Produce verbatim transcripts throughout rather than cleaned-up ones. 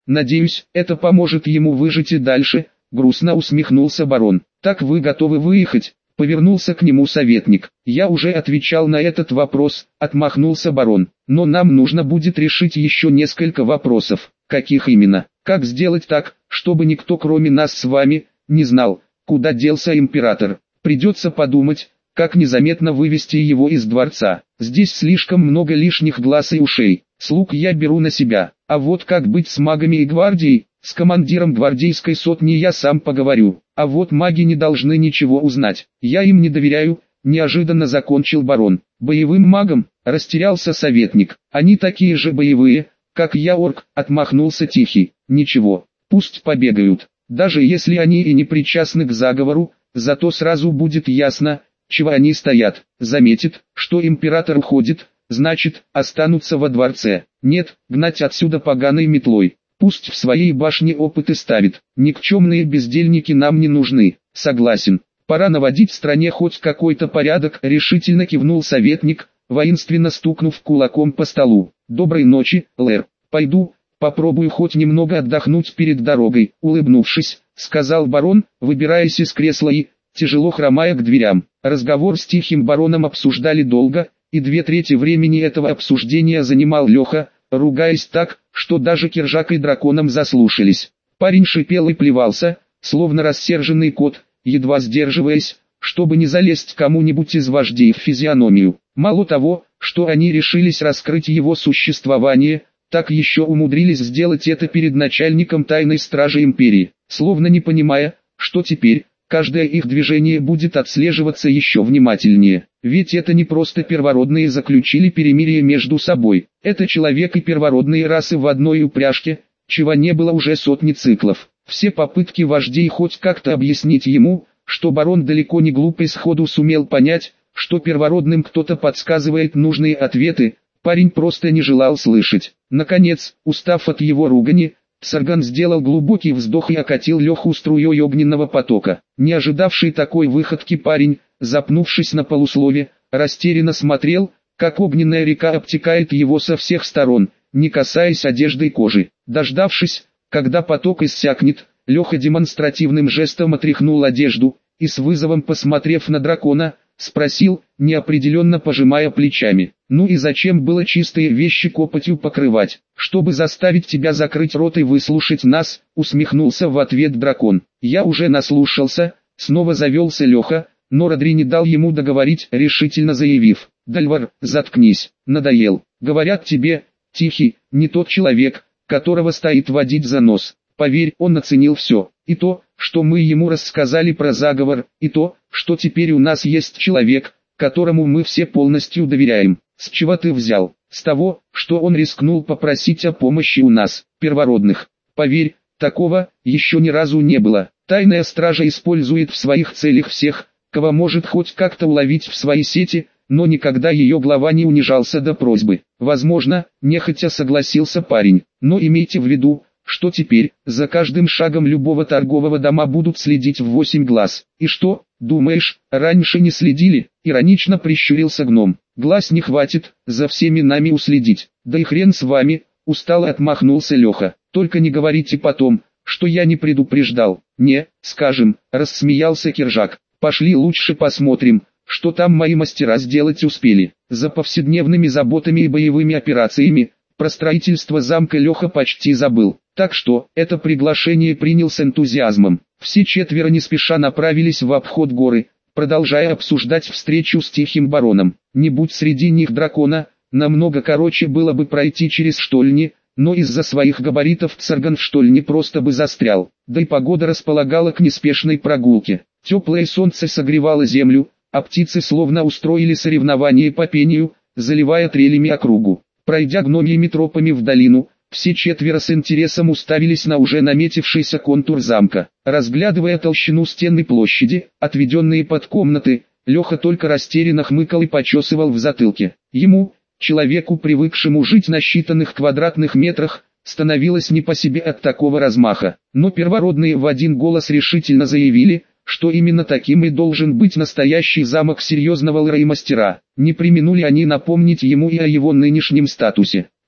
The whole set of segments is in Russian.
Надеюсь, это поможет ему выжить и дальше, грустно усмехнулся барон. Так вы готовы выехать? Повернулся к нему советник. Я уже отвечал на этот вопрос, отмахнулся барон. Но нам нужно будет решить еще несколько вопросов. Каких именно? Как сделать так, чтобы никто кроме нас с вами не знал, куда делся император? Придется подумать, как незаметно вывести его из дворца. Здесь слишком много лишних глаз и ушей. Слуг я беру на себя. А вот как быть с магами и гвардией? С командиром гвардейской сотни я сам поговорю. А вот маги не должны ничего узнать. Я им не доверяю, неожиданно закончил барон. Боевым магам? Растерялся советник. Они такие же боевые, как я, орк, отмахнулся Тихий. Ничего, пусть побегают. Даже если они и не причастны к заговору, зато сразу будет ясно, чего они стоят. Заметит, что император уходит, значит, останутся во дворце. Нет, гнать отсюда поганой метлой. Пусть в своей башне опыты ставит. Никчемные бездельники нам не нужны. Согласен. Пора наводить в стране хоть какой-то порядок, решительно кивнул советник, воинственно стукнув кулаком по столу. Доброй ночи, Лэр. Пойду, попробую хоть немного отдохнуть перед дорогой. Улыбнувшись, сказал барон, выбираясь из кресла и, тяжело хромая к дверям. Разговор с Тихим бароном обсуждали долго, и две трети времени этого обсуждения занимал Леха, ругаясь так, что даже Киржак и драконом заслушались. Парень шипел и плевался, словно рассерженный кот, едва сдерживаясь, чтобы не залезть кому-нибудь из вождей в физиономию. Мало того, что они решились раскрыть его существование, так еще умудрились сделать это перед начальником тайной стражи империи, словно не понимая, что теперь каждое их движение будет отслеживаться еще внимательнее. Ведь это не просто первородные заключили перемирие между собой. Это человек и первородные расы в одной упряжке, чего не было уже сотни циклов. Все попытки вождей хоть как-то объяснить ему, что барон далеко не глупый, сходу сумел понять, что первородным кто-то подсказывает нужные ответы, парень просто не желал слышать. Наконец, устав от его ругани, Сарган сделал глубокий вздох и окатил Леху струей огненного потока. Не ожидавший такой выходки парень, запнувшись на полуслове, растерянно смотрел, как огненная река обтекает его со всех сторон, не касаясь одежды и кожи. Дождавшись, когда поток иссякнет, Леха демонстративным жестом отряхнул одежду, и с вызовом посмотрев на дракона, спросил, неопределенно пожимая плечами. «Ну и зачем было чистые вещи копотью покрывать? Чтобы заставить тебя закрыть рот и выслушать нас», усмехнулся в ответ дракон. «Я уже наслушался», снова завелся Леха, но Родри не дал ему договорить, решительно заявив: «Дальвар, заткнись, надоел. Говорят тебе, Тихий, не тот человек, которого стоит водить за нос. Поверь, он оценил все, и то, что мы ему рассказали про заговор, и то, что теперь у нас есть человек, которому мы все полностью доверяем. С чего ты взял? С того, что он рискнул попросить о помощи у нас, первородных. Поверь, такого еще ни разу не было. Тайная стража использует в своих целях всех, кого может хоть как-то уловить в свои сети, но никогда ее глава не унижался до просьбы. Возможно, нехотя согласился парень, но имейте в виду, что теперь, за каждым шагом любого торгового дома будут следить в восемь глаз. И что, думаешь, раньше не следили? Иронично прищурился гном. Глаз не хватит, за всеми нами уследить. Да и хрен с вами, устало отмахнулся Леха. Только не говорите потом, что я не предупреждал. Не, скажем, рассмеялся Киржак. Пошли лучше посмотрим, что там мои мастера сделать успели. За повседневными заботами и боевыми операциями, про строительство замка Леха почти забыл. Так что, это приглашение принял с энтузиазмом. Все четверо не спеша направились в обход горы, продолжая обсуждать встречу с Тихим бароном. Не будь среди них дракона, намного короче было бы пройти через штольни, но из-за своих габаритов Царган в штольне просто бы застрял. Да и погода располагала к неспешной прогулке. Теплое солнце согревало землю, а птицы словно устроили соревнование по пению, заливая трелями округу. Пройдя гномьими тропами в долину, все четверо с интересом уставились на уже наметившийся контур замка. Разглядывая толщину стен и площади, отведенные под комнаты, Леха только растерянно хмыкал и почесывал в затылке. Ему, человеку, привыкшему жить на считанных квадратных метрах, становилось не по себе от такого размаха. Но первородные в один голос решительно заявили, что именно таким и должен быть настоящий замок серьезного лра и мастера. Не преминули они напомнить ему и о его нынешнем статусе.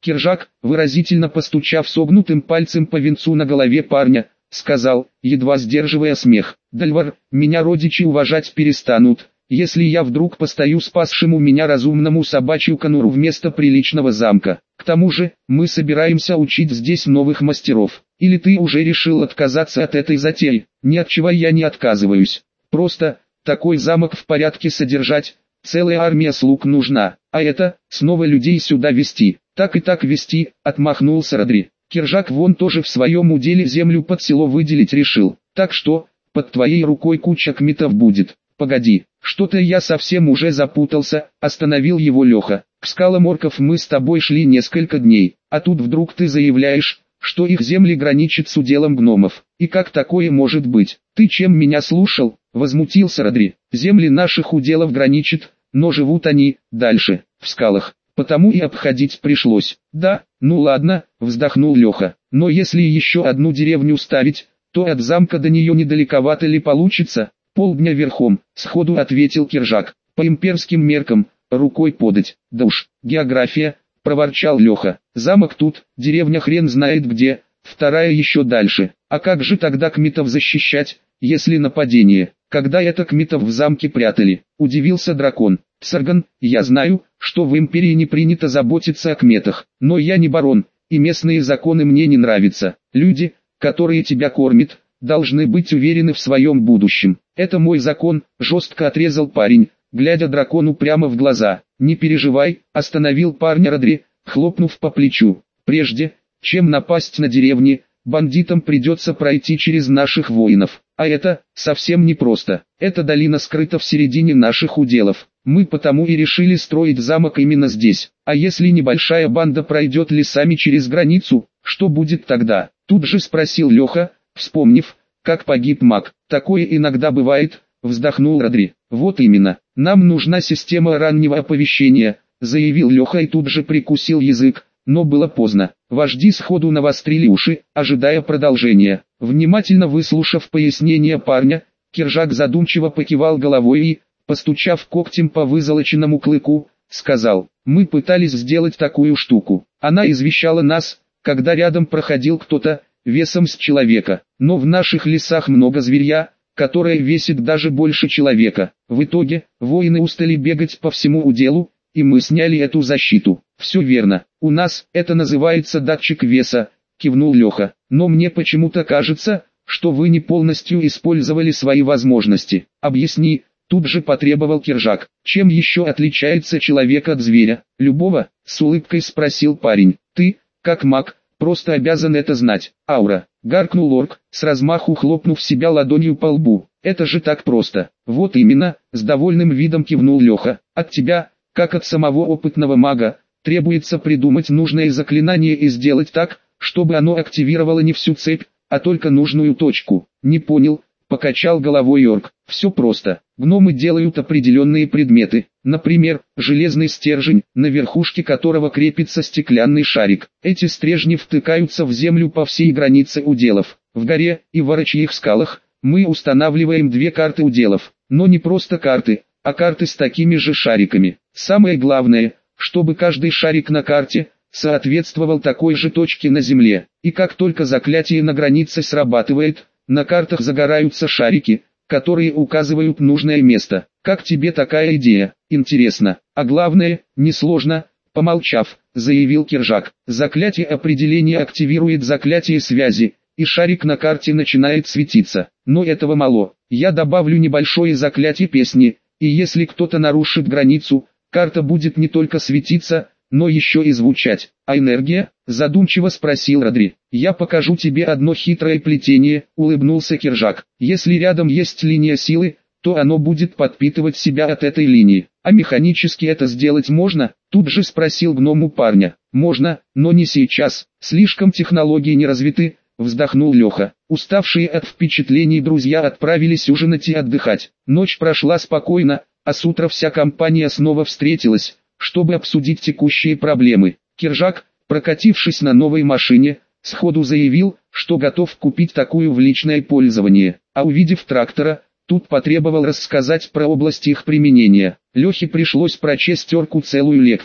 Киржак, выразительно постучав согнутым пальцем по венцу на голове парня, сказал, едва сдерживая смех: «Дальвар, меня родичи уважать перестанут, если я вдруг постою спасшему меня разумному собачью конуру вместо приличного замка. К тому же, мы собираемся учить здесь новых мастеров. Или ты уже решил отказаться от этой затеи?» «Ни от чего я не отказываюсь. Просто, такой замок в порядке содержать, целая армия слуг нужна, а это, снова людей сюда вести». «Так и так вести», — отмахнулся Родри. «Киржак вон тоже в своем уделе землю под село выделить решил, так что, под твоей рукой куча кметов будет». «Погоди, что-то я совсем уже запутался», — остановил его Леха. «К скалам орков мы с тобой шли несколько дней, а тут вдруг ты заявляешь, что их земли граничат с уделом гномов. И как такое может быть? Ты чем меня слушал?» — возмутился Родри. «Земли наших уделов граничат, но живут они дальше, в скалах, потому и обходить пришлось». «Да, ну ладно», — вздохнул Леха. «Но если еще одну деревню ставить, то от замка до нее недалековато ли получится?» «Полдня верхом», — сходу ответил Киржак. «По имперским меркам, рукой подать». «Да уж, география», — проворчал Леха. «Замок тут, деревня хрен знает где, вторая еще дальше. А как же тогда кметов защищать, если нападение? Когда это кметов в замке прятали?» — удивился дракон. «Сарган, я знаю, что в империи не принято заботиться о кметах, но я не барон, и местные законы мне не нравятся. Люди, которые тебя кормят, должны быть уверены в своем будущем. Это мой закон», — жестко отрезал парень, глядя дракону прямо в глаза. «Не переживай», — остановил парня Родри, хлопнув по плечу. «Прежде, чем напасть на деревни, бандитам придется пройти через наших воинов. А это, совсем непросто. Эта долина скрыта в середине наших уделов. Мы потому и решили строить замок именно здесь. А если небольшая банда пройдет лесами через границу, что будет тогда?» Тут же спросил Леха, вспомнив, как погиб маг. «Такое иногда бывает», — вздохнул Родри. «Вот именно, нам нужна система раннего оповещения», — заявил Леха и тут же прикусил язык, но было поздно. Вожди сходу навострили уши, ожидая продолжения. Внимательно выслушав пояснение парня, Киржак задумчиво покивал головой и, постучав когтем по вызолоченному клыку, сказал: «Мы пытались сделать такую штуку. Она извещала нас, когда рядом проходил кто-то, весом с человека, но в наших лесах много зверья, которое весит даже больше человека. В итоге, воины устали бегать по всему уделу, и мы сняли эту защиту». «Все верно, у нас это называется датчик веса», — кивнул Леха. «Но мне почему-то кажется, что вы не полностью использовали свои возможности. Объясни», — тут же потребовал Киржак. «Чем еще отличается человек от зверя?» «Любого?» — с улыбкой спросил парень. «Ты, как маг, просто обязан это знать». «Аура», — гаркнул орк, с размаху хлопнув себя ладонью по лбу. «Это же так просто». «Вот именно», — с довольным видом кивнул Леха. «От тебя, как от самого опытного мага, требуется придумать нужное заклинание и сделать так, чтобы оно активировало не всю цепь, а только нужную точку». «Не понял», — покачал головой орк. «Все просто. Гномы делают определенные предметы, например, железный стержень, на верхушке которого крепится стеклянный шарик. Эти стержни втыкаются в землю по всей границе уделов. В горе и в орочьих скалах мы устанавливаем две карты уделов, но не просто карты, а карты с такими же шариками. Самое главное, чтобы каждый шарик на карте соответствовал такой же точке на земле. И как только заклятие на границе срабатывает, на картах загораются шарики, которые указывают нужное место. Как тебе такая идея? Интересно. А главное, несложно», — помолчав, заявил Киржак. «Заклятие определения активирует заклятие связи, и шарик на карте начинает светиться. Но этого мало. Я добавлю небольшое заклятие песни, и если кто-то нарушит границу, карта будет не только светиться, но еще и звучать». «А энергия?» — задумчиво спросил Родри. «Я покажу тебе одно хитрое плетение», — улыбнулся Киржак. «Если рядом есть линия силы, то оно будет подпитывать себя от этой линии. А механически это сделать можно?» — тут же спросил гном у парня. «Можно, но не сейчас. Слишком технологии не развиты», — вздохнул Леха. Уставшие от впечатлений друзья отправились ужинать и отдыхать. Ночь прошла спокойно, а с утра вся компания снова встретилась, чтобы обсудить текущие проблемы. Киржак, прокатившись на новой машине, сходу заявил, что готов купить такую в личное пользование, а увидев трактора, тут потребовал рассказать про область их применения. Лехе пришлось прочесть орку целую лекцию.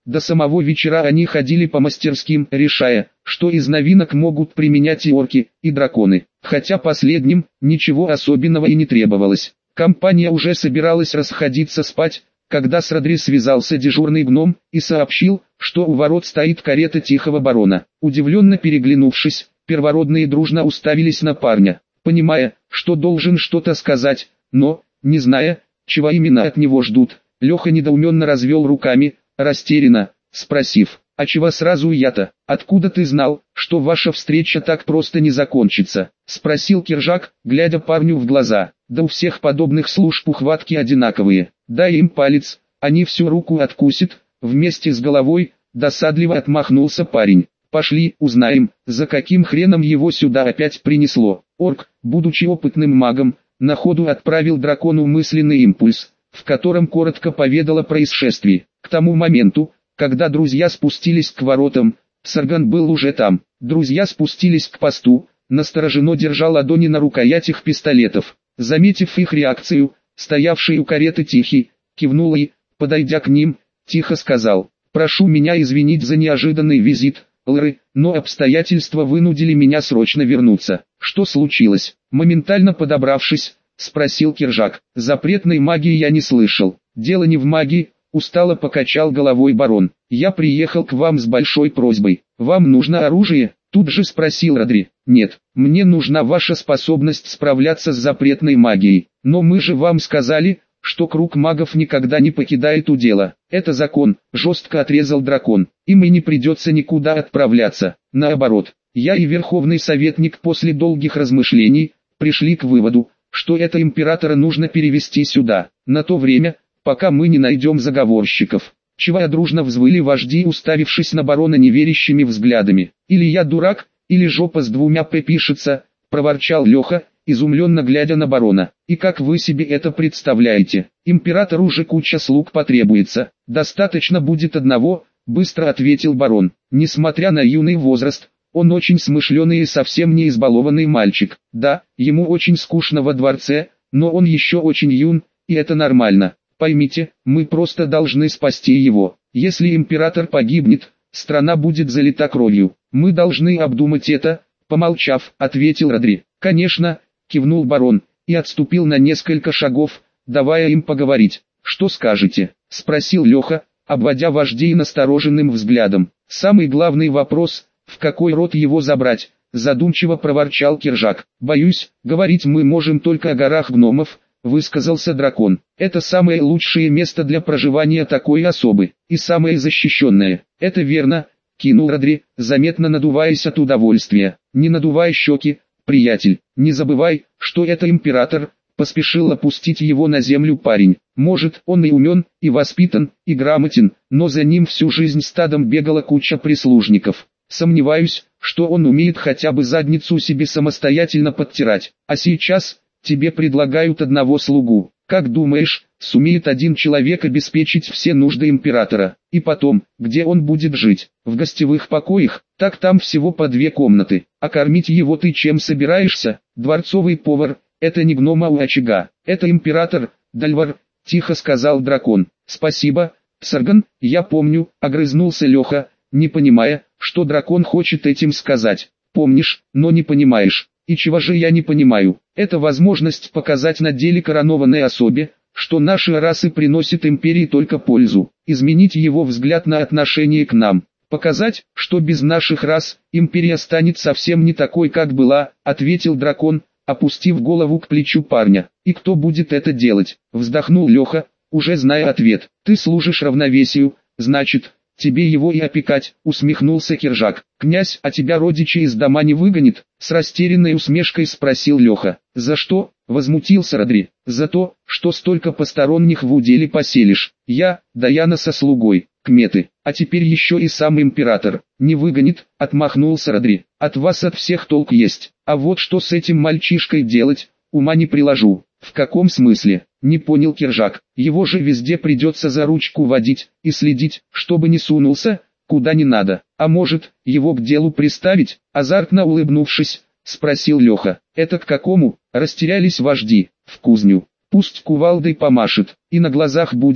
До самого вечера они ходили по мастерским, решая, что из новинок могут применять и орки, и драконы. Хотя последним ничего особенного и не требовалось. Компания уже собиралась расходиться спать, когда с Родри связался дежурный гном и сообщил, что у ворот стоит карета Тихого Барона. Удивленно переглянувшись, первородные дружно уставились на парня, понимая, что должен что-то сказать, но, не зная, чего именно от него ждут. Леха недоуменно развел руками, растерянно, спросив: «А чего сразу я-то? Откуда ты знал, что ваша встреча так просто не закончится?» — спросил Киржак, глядя парню в глаза. «Да у всех подобных служб ухватки одинаковые. Дай им палец, они всю руку откусят», — вместе с головой, досадливо отмахнулся парень. «Пошли, узнаем, за каким хреном его сюда опять принесло». Орк, будучи опытным магом, на ходу отправил дракону мысленный импульс, в котором коротко поведал о происшествии. К тому моменту, когда друзья спустились к воротам, Сарган был уже там. Друзья спустились к посту, настороженно держа ладони на рукоятях пистолетов. Заметив их реакцию, стоявший у кареты Тихий, кивнул и, подойдя к ним, тихо сказал: «Прошу меня извинить за неожиданный визит, Лры, но обстоятельства вынудили меня срочно вернуться». «Что случилось?» Моментально подобравшись, спросил Киржак. «Запретной магии я не слышал». «Дело не в магии», устало покачал головой барон. «Я приехал к вам с большой просьбой. Вам нужно оружие?» Тут же спросил Родри. «Нет, мне нужна ваша способность справляться с запретной магией. Но мы же вам сказали, что круг магов никогда не покидает удела. Это закон», жестко отрезал дракон. «Им и не придется никуда отправляться. Наоборот, я и Верховный Советник после долгих размышлений пришли к выводу, что это императора нужно перевести сюда, на то время, пока мы не найдем заговорщиков». Чего дружно взвыли вожди, уставившись на барона неверящими взглядами. «Или я дурак, или жопа с двумя п пишется», проворчал Леха, изумленно глядя на барона. «И как вы себе это представляете? Императору же куча слуг потребуется». «Достаточно будет одного», быстро ответил барон. Несмотря на юный возраст, он очень смышленый и совсем не избалованный мальчик. Да, ему очень скучно во дворце, но он еще очень юн, и это нормально. Поймите, мы просто должны спасти его. Если император погибнет, страна будет залита кровью. Мы должны обдумать это», помолчав, ответил Родри. «Конечно», кивнул барон, и отступил на несколько шагов, давая им поговорить. «Что скажете?» спросил Леха, обводя вождей настороженным взглядом. «Самый главный вопрос, в какой род его забрать?» задумчиво проворчал Киржак. «Боюсь, говорить мы можем только о горах гномов», высказался дракон. «Это самое лучшее место для проживания такой особы, и самое защищенное». «Это верно», кинул Родри, заметно надуваясь от удовольствия. «Не надувай щеки, приятель, не забывай, что это император», поспешил опустить его на землю парень. «Может, он и умен, и воспитан, и грамотен, но за ним всю жизнь стадом бегала куча прислужников. Сомневаюсь, что он умеет хотя бы задницу себе самостоятельно подтирать. А сейчас тебе предлагают одного слугу. Как думаешь, сумеет один человек обеспечить все нужды императора? И потом, где он будет жить? В гостевых покоях? Так там всего по две комнаты. А кормить его ты чем собираешься? Дворцовый повар, это не гнома у очага, это император, Дальвар», тихо сказал дракон. «Спасибо, Сарган, я помню», огрызнулся Леха, не понимая, что дракон хочет этим сказать. «Помнишь, но не понимаешь». «И чего же я не понимаю? Это возможность показать на деле коронованной особе, что наши расы приносят империи только пользу, изменить его взгляд на отношение к нам, показать, что без наших рас империя станет совсем не такой, как была», ответил дракон, опустив голову к плечу парня. «И кто будет это делать?» вздохнул Леха, уже зная ответ. «Ты служишь равновесию, значит, тебе его и опекать», усмехнулся Киржак. «Князь, а тебя родичи из дома не выгонит?» С растерянной усмешкой спросил Леха. «За что?» возмутился Родри. «За то, что столько посторонних в уделе поселишь. Я, Даяна со слугой, кметы, а теперь еще и сам император. Не выгонит», отмахнулся Родри. «От вас от всех толк есть. А вот что с этим мальчишкой делать, ума не приложу». «В каком смысле?» не понял Киржак. «Его же везде придется за ручку водить и следить, чтобы не сунулся, куда не надо. А может, его к делу приставить?» азартно улыбнувшись, спросил Леха. «Это к какому?» растерялись вожди. «В кузню. Пусть кувалдой помашет, и на глазах будет,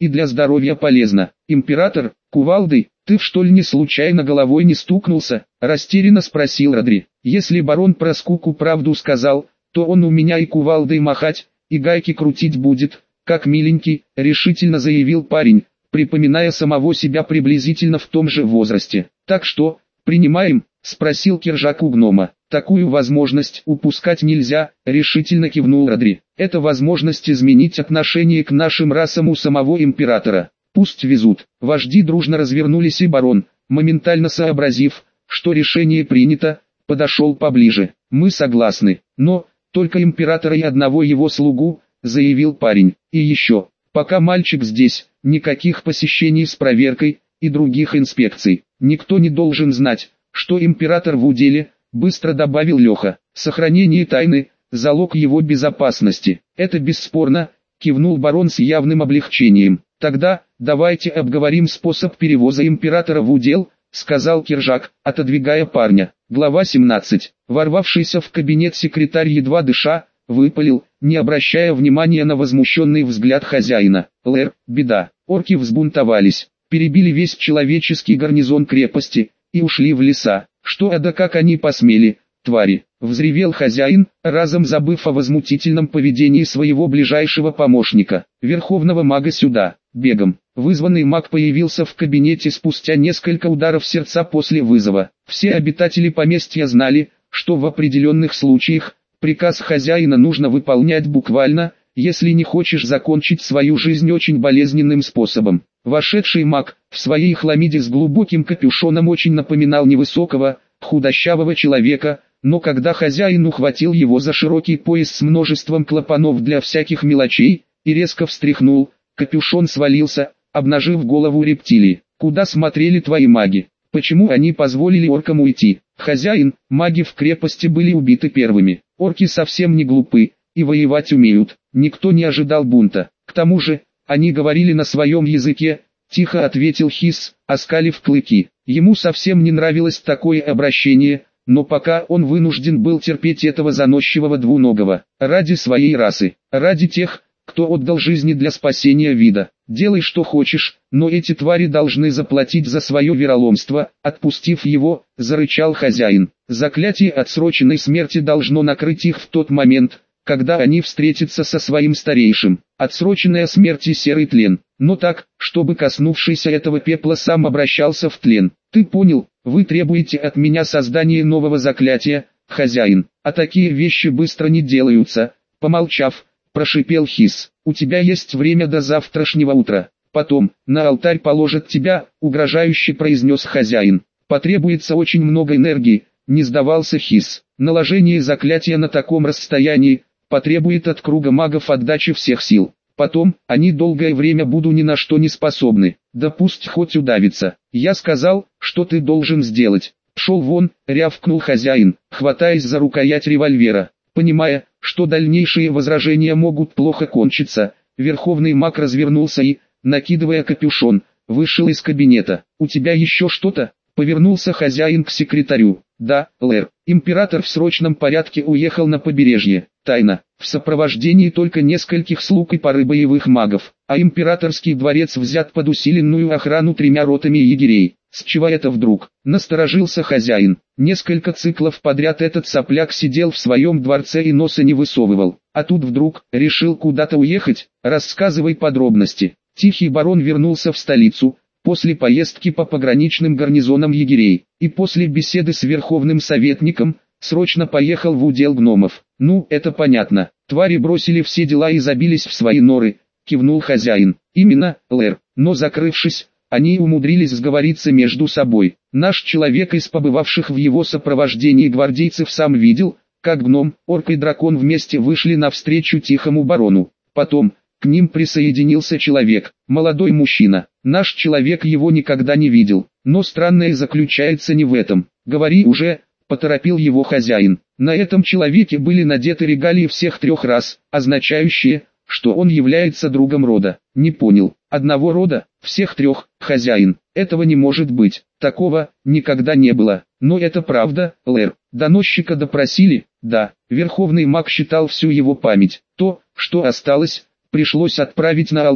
и для здоровья полезно. Император, кувалдой, ты что ли не случайно головой не стукнулся? Растерянно спросил Родри. Если барон про скуку правду сказал, то он у меня и кувалдой махать, и гайки крутить будет, как миленький, решительно заявил парень, припоминая самого себя приблизительно в том же возрасте. Так что, принимаем? Спросил Киржак у гнома. Такую возможность упускать нельзя, решительно кивнул Родри. Это возможность изменить отношение к нашим расам у самого императора. Пусть везут. Вожди дружно развернулись, и барон, моментально сообразив, что решение принято, подошел поближе. Мы согласны, но только императора и одного его слугу, заявил парень. И еще, пока мальчик здесь, никаких посещений с проверкой и других инспекций. Никто не должен знать, что император в уделе, быстро добавил Леха. Сохранение тайны – залог его безопасности. Это бесспорно, кивнул барон с явным облегчением. Тогда, давайте обговорим способ перевоза императора в удел, сказал Киржак, отодвигая парня. Глава семнадцать. Ворвавшийся в кабинет секретарь, едва дыша, выпалил, не обращая внимания на возмущенный взгляд хозяина. Лэр, беда. Орки взбунтовались, перебили весь человеческий гарнизон крепости и ушли в леса. Что, а да как они посмели, твари, взревел хозяин, разом забыв о возмутительном поведении своего ближайшего помощника, верховного мага, сюда, бегом. Вызванный маг появился в кабинете спустя несколько ударов сердца после вызова. Все обитатели поместья знали, что в определенных случаях, приказ хозяина нужно выполнять буквально, если не хочешь закончить свою жизнь очень болезненным способом. Вошедший маг, в своей хламиде с глубоким капюшоном, очень напоминал невысокого, худощавого человека, но когда хозяин ухватил его за широкий пояс с множеством клапанов для всяких мелочей, и резко встряхнул, капюшон свалился, обнажив голову рептилии. «Куда смотрели твои маги? Почему они позволили оркам уйти?» «Хозяин, маги в крепости были убиты первыми. Орки совсем не глупы, и воевать умеют. Никто не ожидал бунта. К тому же, они говорили на своем языке», — тихо ответил Хисс, оскалив клыки. Ему совсем не нравилось такое обращение, но пока он вынужден был терпеть этого заносчивого двуногого. Ради своей расы, ради тех, кто отдал жизни для спасения вида. Делай что хочешь, но эти твари должны заплатить за свое вероломство. Отпустив его, зарычал хозяин. Заклятие отсроченной смерти должно накрыть их в тот момент, когда они встретятся со своим старейшим. Отсроченная смерть и серый тлен, но так, чтобы коснувшийся этого пепла сам обращался в тлен. Ты понял? Вы требуете от меня создания нового заклятия, хозяин, а такие вещи быстро не делаются. Помолчав, прошипел Хисс. У тебя есть время до завтрашнего утра. Потом, на алтарь положат тебя, угрожающе произнес хозяин. Потребуется очень много энергии, не сдавался Хисс. Наложение заклятия на таком расстоянии потребует от круга магов отдачи всех сил. Потом, они долгое время будут ни на что не способны. Да пусть хоть удавится. Я сказал, что ты должен сделать. Пшел вон, рявкнул хозяин, хватаясь за рукоять револьвера. Понимая, что дальнейшие возражения могут плохо кончиться, верховный маг развернулся и, накидывая капюшон, вышел из кабинета. «У тебя еще что-то?» — повернулся хозяин к секретарю. «Да, Лэр, император в срочном порядке уехал на побережье, тайно, в сопровождении только нескольких слуг и пары боевых магов, а императорский дворец взят под усиленную охрану тремя ротами егерей». «С чего это вдруг?» — насторожился хозяин. Несколько циклов подряд этот сопляк сидел в своем дворце и носа не высовывал, а тут вдруг решил куда-то уехать. Рассказывай подробности. Тихий барон вернулся в столицу, после поездки по пограничным гарнизонам егерей, и после беседы с верховным советником, срочно поехал в удел гномов. «Ну, это понятно. Твари бросили все дела и забились в свои норы», — кивнул хозяин. «Именно, Лэр, но закрывшись, они умудрились сговориться между собой. Наш человек из побывавших в его сопровождении гвардейцев сам видел, как гном, орк и дракон вместе вышли навстречу тихому барону. Потом, к ним присоединился человек, молодой мужчина. Наш человек его никогда не видел, но странное заключается не в этом. Говори уже, поторопил его хозяин. На этом человеке были надеты регалии всех трех рас, означающие, что он является другом рода. Не понял. Одного рода, всех трех, хозяин. Этого не может быть. Такого никогда не было. Но это правда, Лэр. Доносчика допросили? Да. Верховный маг считал всю его память. То, что осталось, пришлось отправить на алтарь,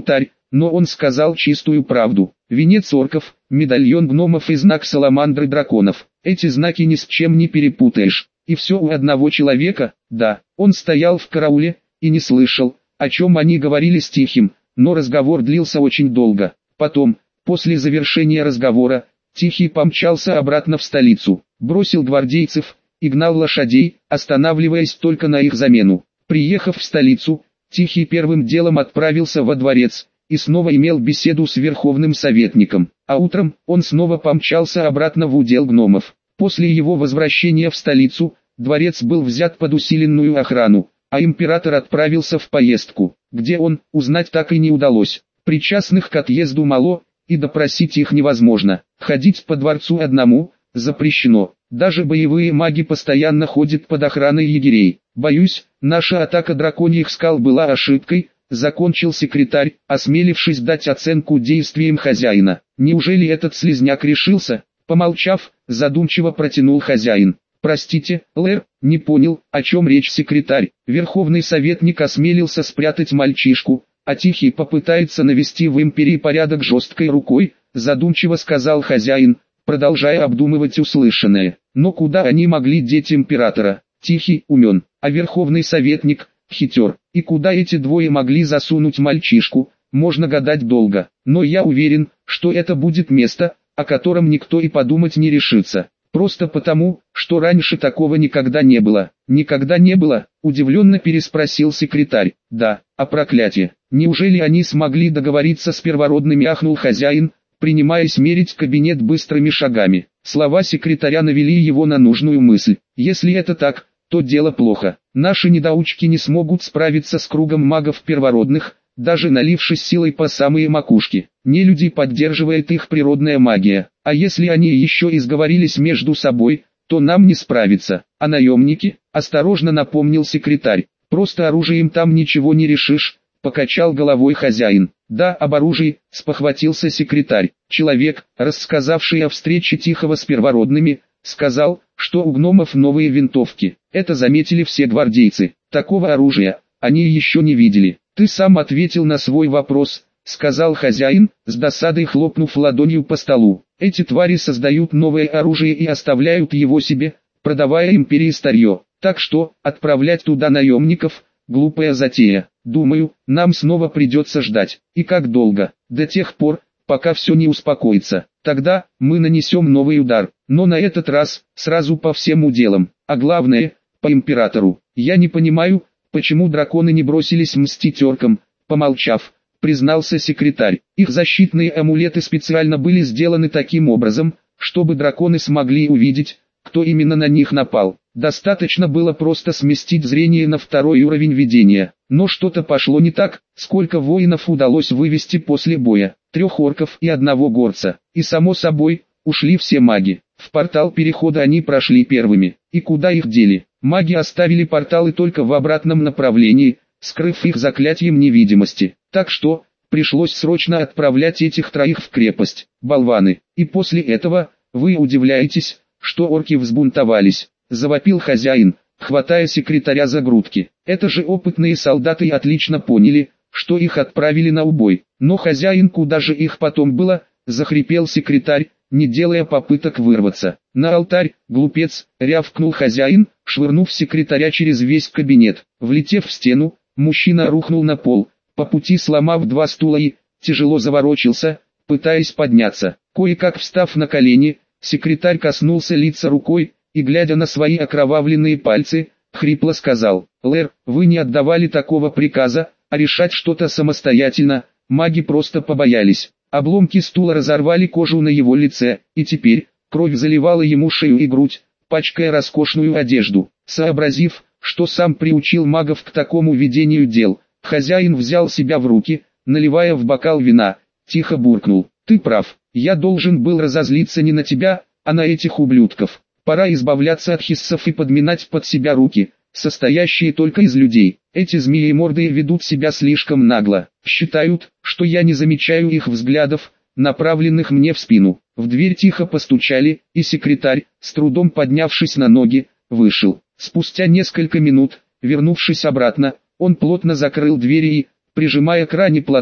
но он сказал чистую правду. Венец орков, медальон гномов и знак саламандры драконов. Эти знаки ни с чем не перепутаешь. И все у одного человека, да. Он стоял в карауле и не слышал, о чем они говорили с Тихим, но разговор длился очень долго. Потом, после завершения разговора, Тихий помчался обратно в столицу, бросил гвардейцев и гнал лошадей, останавливаясь только на их замену. Приехав в столицу, Тихий первым делом отправился во дворец и снова имел беседу с верховным советником, а утром он снова помчался обратно в удел гномов. После его возвращения в столицу, дворец был взят под усиленную охрану, а император отправился в поездку, где он, узнать так и не удалось. Причастных к отъезду мало, и допросить их невозможно. Ходить по дворцу одному запрещено. Даже боевые маги постоянно ходят под охраной егерей. Боюсь, наша атака драконьих скал была ошибкой, закончил секретарь, осмелившись дать оценку действиям хозяина. Неужели этот слизняк решился? Помолчав, задумчиво протянул хозяин. Простите, Лэр, не понял, о чем речь секретарь. Верховный советник осмелился спрятать мальчишку, а Тихий попытается навести в империи порядок жесткой рукой, задумчиво сказал хозяин, продолжая обдумывать услышанное. Но куда они могли деть императора? Тихий умен, а верховный советник хитер. И куда эти двое могли засунуть мальчишку, можно гадать долго. Но я уверен, что это будет место, о котором никто и подумать не решится. Просто потому, что раньше такого никогда не было. Никогда не было, удивленно переспросил секретарь. Да, а проклятие. Неужели они смогли договориться с первородными, ахнул хозяин, принимаясь мерить кабинет быстрыми шагами. Слова секретаря навели его на нужную мысль. Если это так, то дело плохо. Наши недоучки не смогут справиться с кругом магов первородных, даже налившись силой по самые макушки. Нелюди поддерживает их природная магия, а если они еще и сговорились между собой, то нам не справиться. А наемники, осторожно напомнил секретарь, просто оружием там ничего не решишь, покачал головой хозяин. Да, об оружии, спохватился секретарь. Человек, рассказавший о встрече Тихого с первородными, сказал, что у гномов новые винтовки. Это заметили все гвардейцы. Такого оружия они еще не видели. Ты сам ответил на свой вопрос, сказал хозяин, с досадой хлопнув ладонью по столу. Эти твари создают новое оружие и оставляют его себе, продавая империи старье. Так что, отправлять туда наемников – глупая затея. Думаю, нам снова придется ждать. И как долго? До тех пор, пока все не успокоится. Тогда, мы нанесем новый удар. Но на этот раз, сразу по всем уделам. А главное, по императору. Я не понимаю, почему драконы не бросились мстить оркам, помолчав, признался секретарь. Их защитные амулеты специально были сделаны таким образом, чтобы драконы смогли увидеть, кто именно на них напал. Достаточно было просто сместить зрение на второй уровень видения. Но что-то пошло не так, сколько воинов удалось вывести после боя. Трех орков и одного горца. И само собой, ушли все маги. В портал перехода они прошли первыми. И куда их дели? Маги оставили порталы только в обратном направлении, скрыв их заклятием невидимости. Так что, пришлось срочно отправлять этих троих в крепость. Болваны. И после этого, вы удивляетесь, что орки взбунтовались. Завопил хозяин, хватая секретаря за грудки. Это же опытные солдаты и отлично поняли, что их отправили на убой. Но хозяин, куда же их потом было, захрипел секретарь, не делая попыток вырваться. На алтарь, глупец, рявкнул хозяин, швырнув секретаря через весь кабинет. Влетев в стену, мужчина рухнул на пол, по пути сломав два стула и, тяжело заворочился, пытаясь подняться. Кое-как встав на колени, секретарь коснулся лица рукой, и, глядя на свои окровавленные пальцы, хрипло сказал: «Лэр, вы не отдавали такого приказа, а решать что-то самостоятельно, маги просто побоялись». Обломки стула разорвали кожу на его лице, и теперь, кровь заливала ему шею и грудь, пачкая роскошную одежду. Сообразив, что сам приучил магов к такому ведению дел, хозяин взял себя в руки, наливая в бокал вина, тихо буркнул: «Ты прав, я должен был разозлиться не на тебя, а на этих ублюдков. Пора избавляться от хиссов и подминать под себя руки, состоящие только из людей. Эти змеи-морды ведут себя слишком нагло, считают, что я не замечаю их взглядов, направленных мне в спину». В дверь тихо постучали, и секретарь, с трудом поднявшись на ноги, вышел. Спустя несколько минут, вернувшись обратно, он плотно закрыл двери и, прижимая к ране платок,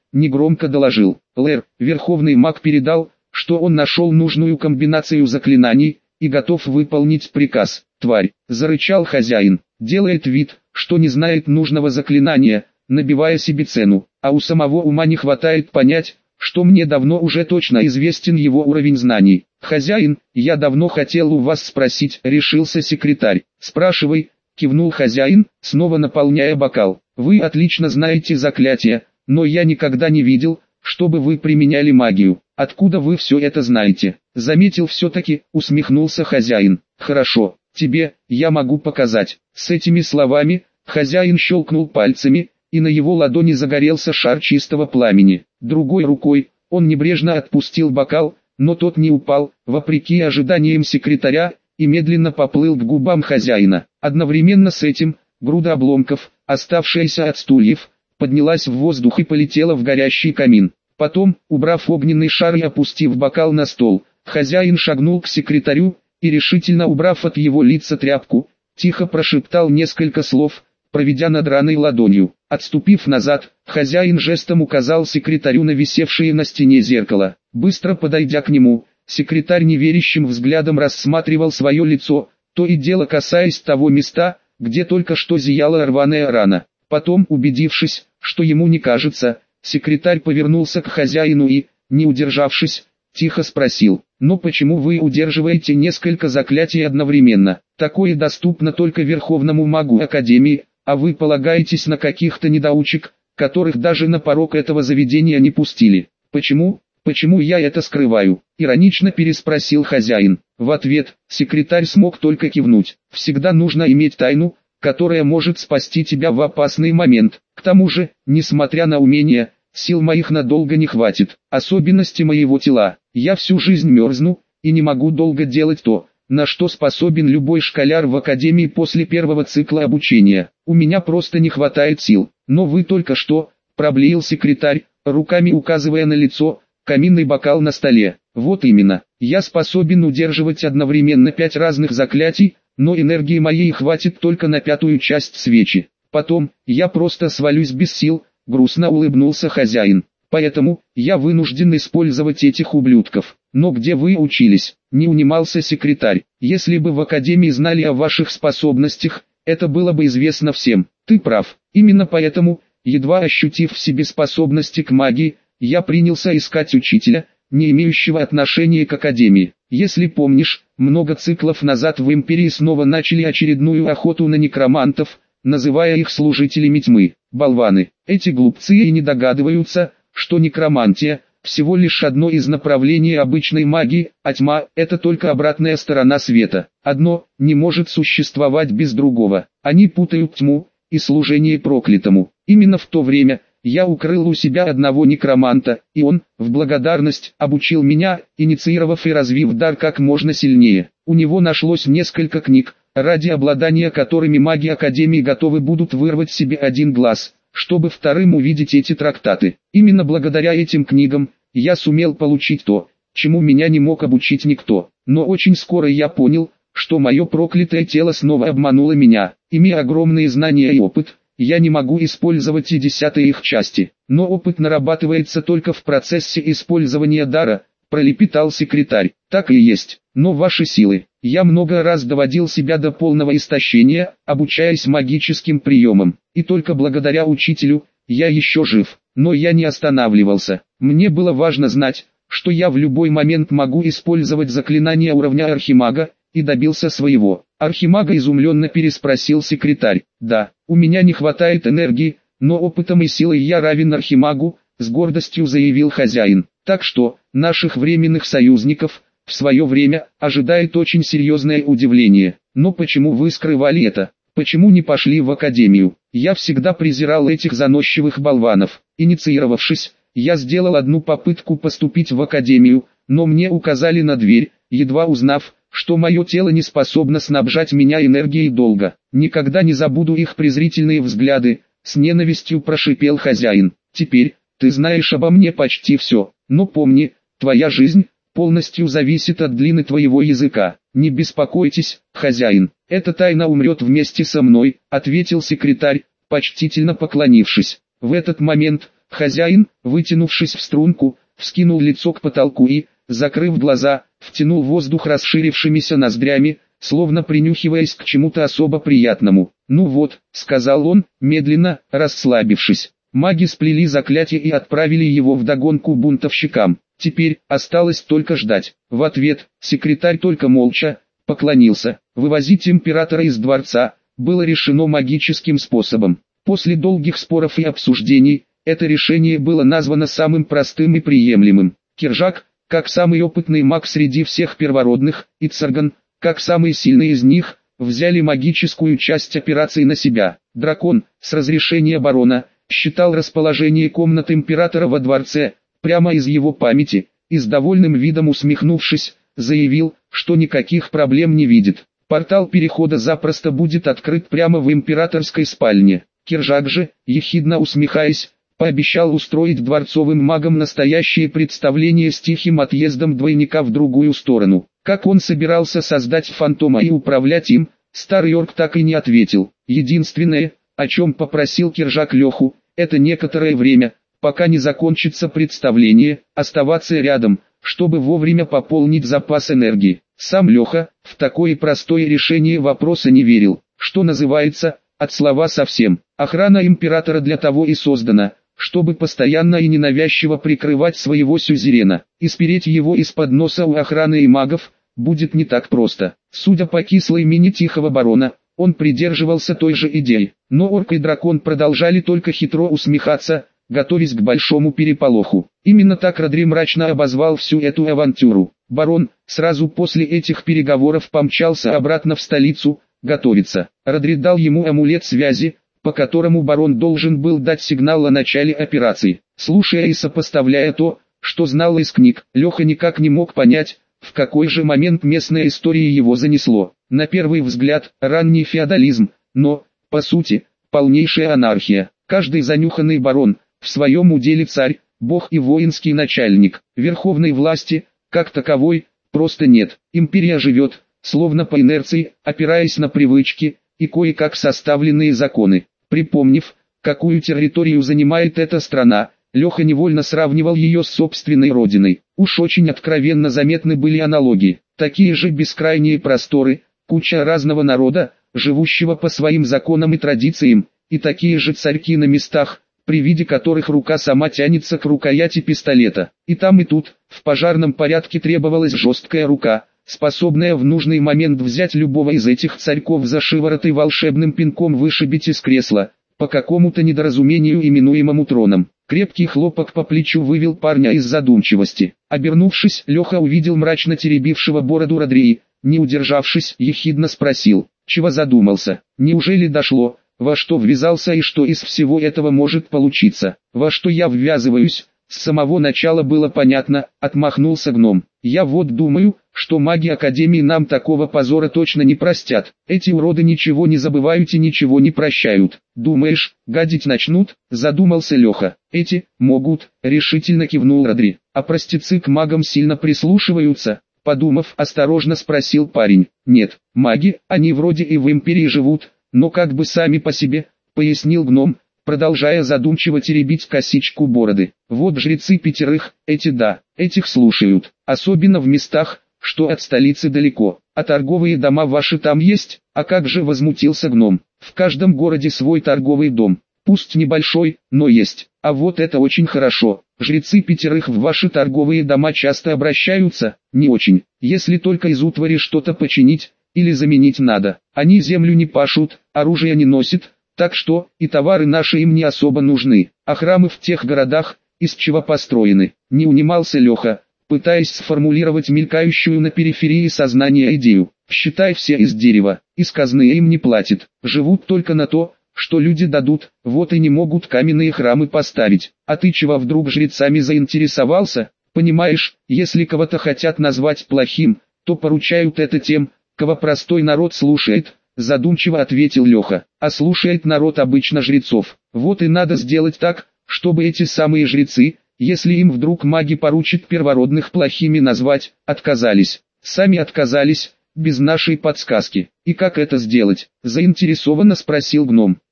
негромко доложил. Лэр, верховный маг передал, что он нашел нужную комбинацию заклинаний, и готов выполнить приказ. Тварь, зарычал хозяин, делает вид, что не знает нужного заклинания, набивая себе цену, а у самого ума не хватает понять, что мне давно уже точно известен его уровень знаний. Хозяин, я давно хотел у вас спросить, решился секретарь. Спрашивай, кивнул хозяин, снова наполняя бокал. Вы отлично знаете заклятия, но я никогда не видел, чтобы вы применяли магию. Откуда вы все это знаете? Заметил все-таки, усмехнулся хозяин. Хорошо, тебе, я могу показать. С этими словами, хозяин щелкнул пальцами, и на его ладони загорелся шар чистого пламени. Другой рукой, он небрежно отпустил бокал, но тот не упал, вопреки ожиданиям секретаря, и медленно поплыл к губам хозяина. Одновременно с этим, груда обломков, оставшаяся от стульев, поднялась в воздух и полетела в горящий камин. Потом, убрав огненный шар и опустив бокал на стол, хозяин шагнул к секретарю, и решительно убрав от его лица тряпку, тихо прошептал несколько слов, проведя над раной ладонью. Отступив назад, хозяин жестом указал секретарю на висевшее на стене зеркало. Быстро подойдя к нему, секретарь неверящим взглядом рассматривал свое лицо, то и дело касаясь того места, где только что зияла рваная рана. Потом, убедившись, что ему не кажется, секретарь повернулся к хозяину и, не удержавшись, тихо спросил: «Но почему вы удерживаете несколько заклятий одновременно? Такое доступно только верховному магу Академии, а вы полагаетесь на каких-то недоучек, которых даже на порог этого заведения не пустили. Почему, почему я это скрываю?» Иронично переспросил хозяин. В ответ, секретарь смог только кивнуть. Всегда нужно иметь тайну, которая может спасти тебя в опасный момент. К тому же, несмотря на умения, сил моих надолго не хватит. Особенности моего тела. Я всю жизнь мерзну, и не могу долго делать то, на что способен любой школяр в академии после первого цикла обучения. У меня просто не хватает сил. Но вы только что, проблеял секретарь, руками указывая на лицо, каминный бокал на столе. Вот именно, я способен удерживать одновременно пять разных заклятий, но энергии моей хватит только на пятую часть свечи. Потом, я просто свалюсь без сил, грустно улыбнулся хозяин. Поэтому, я вынужден использовать этих ублюдков. Но где вы учились? Не унимался секретарь. Если бы в академии знали о ваших способностях, это было бы известно всем. Ты прав. Именно поэтому, едва ощутив в себе способности к магии, я принялся искать учителя, не имеющего отношения к академии. Если помнишь, много циклов назад в Империи снова начали очередную охоту на некромантов, называя их служителями тьмы. Болваны, эти глупцы и не догадываются, что некромантия – всего лишь одно из направлений обычной магии, а тьма – это только обратная сторона света. Одно не может существовать без другого. Они путают тьму и служение проклятому. Именно в то время я укрыл у себя одного некроманта, и он, в благодарность, обучил меня, инициировав и развив дар как можно сильнее. У него нашлось несколько книг, ради обладания которыми маги Академии готовы будут вырвать себе один глаз, чтобы вторым увидеть эти трактаты. Именно благодаря этим книгам, я сумел получить то, чему меня не мог обучить никто. Но очень скоро я понял, что мое проклятое тело снова обмануло меня. Имея огромные знания и опыт, я не могу использовать и десятой их части. Но опыт нарабатывается только в процессе использования дара, пролепетал секретарь. Так и есть. Но ваши силы. Я много раз доводил себя до полного истощения, обучаясь магическим приемам. И только благодаря учителю, я еще жив. Но я не останавливался. Мне было важно знать, что я в любой момент могу использовать заклинания уровня архимага, и добился своего. Архимага изумленно переспросил секретарь. Да, у меня не хватает энергии, но опытом и силой я равен архимагу, с гордостью заявил хозяин. Так что, наших временных союзников, в свое время, ожидает очень серьезное удивление. Но почему вы скрывали это? Почему не пошли в академию? Я всегда презирал этих заносчивых болванов. Инициировавшись, я сделал одну попытку поступить в академию, но мне указали на дверь, едва узнав, что мое тело не способно снабжать меня энергией долго. Никогда не забуду их презрительные взгляды, с ненавистью прошипел хозяин. Теперь, ты знаешь обо мне почти все, но помни, твоя жизнь полностью зависит от длины твоего языка. Не беспокойтесь, хозяин, эта тайна умрет вместе со мной, ответил секретарь, почтительно поклонившись. В этот момент, Хозяин, вытянувшись в струнку, вскинул лицо к потолку и, закрыв глаза, втянул воздух расширившимися ноздрями, словно принюхиваясь к чему-то особо приятному. «Ну вот», — сказал он, медленно, расслабившись. Маги сплели заклятие и отправили его вдогонку бунтовщикам. Теперь осталось только ждать. В ответ секретарь только молча поклонился. Вывозить императора из дворца было решено магическим способом. После долгих споров и обсуждений, это решение было названо самым простым и приемлемым. Киржак, как самый опытный маг среди всех первородных, и Царган, как самый сильный из них, взяли магическую часть операции на себя. Дракон, с разрешения барона, считал расположение комнат императора во дворце, прямо из его памяти, и с довольным видом усмехнувшись, заявил, что никаких проблем не видит. Портал перехода запросто будет открыт прямо в императорской спальне. Киржак же, ехидно усмехаясь, пообещал устроить дворцовым магам настоящее представление с тихим отъездом двойника в другую сторону. Как он собирался создать фантома и управлять им, старый орк так и не ответил. Единственное, о чем попросил Киржак Леху, это некоторое время, пока не закончится представление, оставаться рядом, чтобы вовремя пополнить запас энергии. Сам Леха в такое простое решение вопроса не верил, что называется, от слова совсем. Охрана императора для того и создана, чтобы постоянно и ненавязчиво прикрывать своего сюзерена. И спереть его из-под носа у охраны и магов будет не так просто. Судя по кислой мине тихого барона, он придерживался той же идеи. Но орк и дракон продолжали только хитро усмехаться, готовясь к большому переполоху. Именно так Родри мрачно обозвал всю эту авантюру. Барон, сразу после этих переговоров помчался обратно в столицу, готовиться. Родри дал ему амулет связи, по которому барон должен был дать сигнал о начале операции. Слушая и сопоставляя то, что знал из книг, Леха никак не мог понять, в какой же момент местная история его занесло. На первый взгляд, ранний феодализм, но, по сути, полнейшая анархия. Каждый занюханный барон, в своем уделе царь, бог и воинский начальник. Верховной власти, как таковой, просто нет. Империя живет, словно по инерции, опираясь на привычки и кое-как составленные законы. Припомнив, какую территорию занимает эта страна, Леха невольно сравнивал ее с собственной родиной. Уж очень откровенно заметны были аналогии. Такие же бескрайние просторы, куча разного народа, живущего по своим законам и традициям, и такие же царьки на местах, при виде которых рука сама тянется к рукояти пистолета. И там и тут, в пожарном порядке требовалась жесткая рука, способная в нужный момент взять любого из этих царьков за шиворот и волшебным пинком вышибить из кресла, по какому-то недоразумению именуемому троном. Крепкий хлопок по плечу вывел парня из задумчивости. Обернувшись, Леха увидел мрачно теребившего бороду Родри, не удержавшись, ехидно спросил, чего задумался, неужели дошло, во что ввязался и что из всего этого может получиться. Во что я ввязываюсь, с самого начала было понятно, отмахнулся гном. Я вот думаю, что маги Академии нам такого позора точно не простят. Эти уроды ничего не забывают и ничего не прощают. Думаешь, гадить начнут? Задумался Леха. Эти, могут, решительно кивнул Родри. А простецы к магам сильно прислушиваются? Подумав, осторожно спросил парень. Нет, маги, они вроде и в империи живут, но как бы сами по себе, пояснил гном, продолжая задумчиво теребить косичку бороды. Вот жрецы пятерых, эти да, этих слушают, особенно в местах, что от столицы далеко. А торговые дома ваши там есть? А как же, возмутился гном, в каждом городе свой торговый дом, пусть небольшой, но есть. А вот это очень хорошо. Жрецы пятерых в ваши торговые дома часто обращаются? Не очень, если только из утвари что-то починить или заменить надо. Они землю не пашут, оружие не носят, так что и товары наши им не особо нужны. А храмы в тех городах, из чего построены? Не унимался Леха, пытаясь сформулировать мелькающую на периферии сознания идею. Считай, все из дерева, из казны им не платят, живут только на то, что люди дадут, вот и не могут каменные храмы поставить. А ты чего вдруг жрецами заинтересовался? Понимаешь, если кого-то хотят назвать плохим, то поручают это тем, кого простой народ слушает, задумчиво ответил Леха. А слушает народ обычно жрецов. Вот и надо сделать так, чтобы эти самые жрецы, если им вдруг маги поручат первородных плохими назвать, отказались. Сами отказались, без нашей подсказки. И как это сделать? Заинтересованно спросил гном.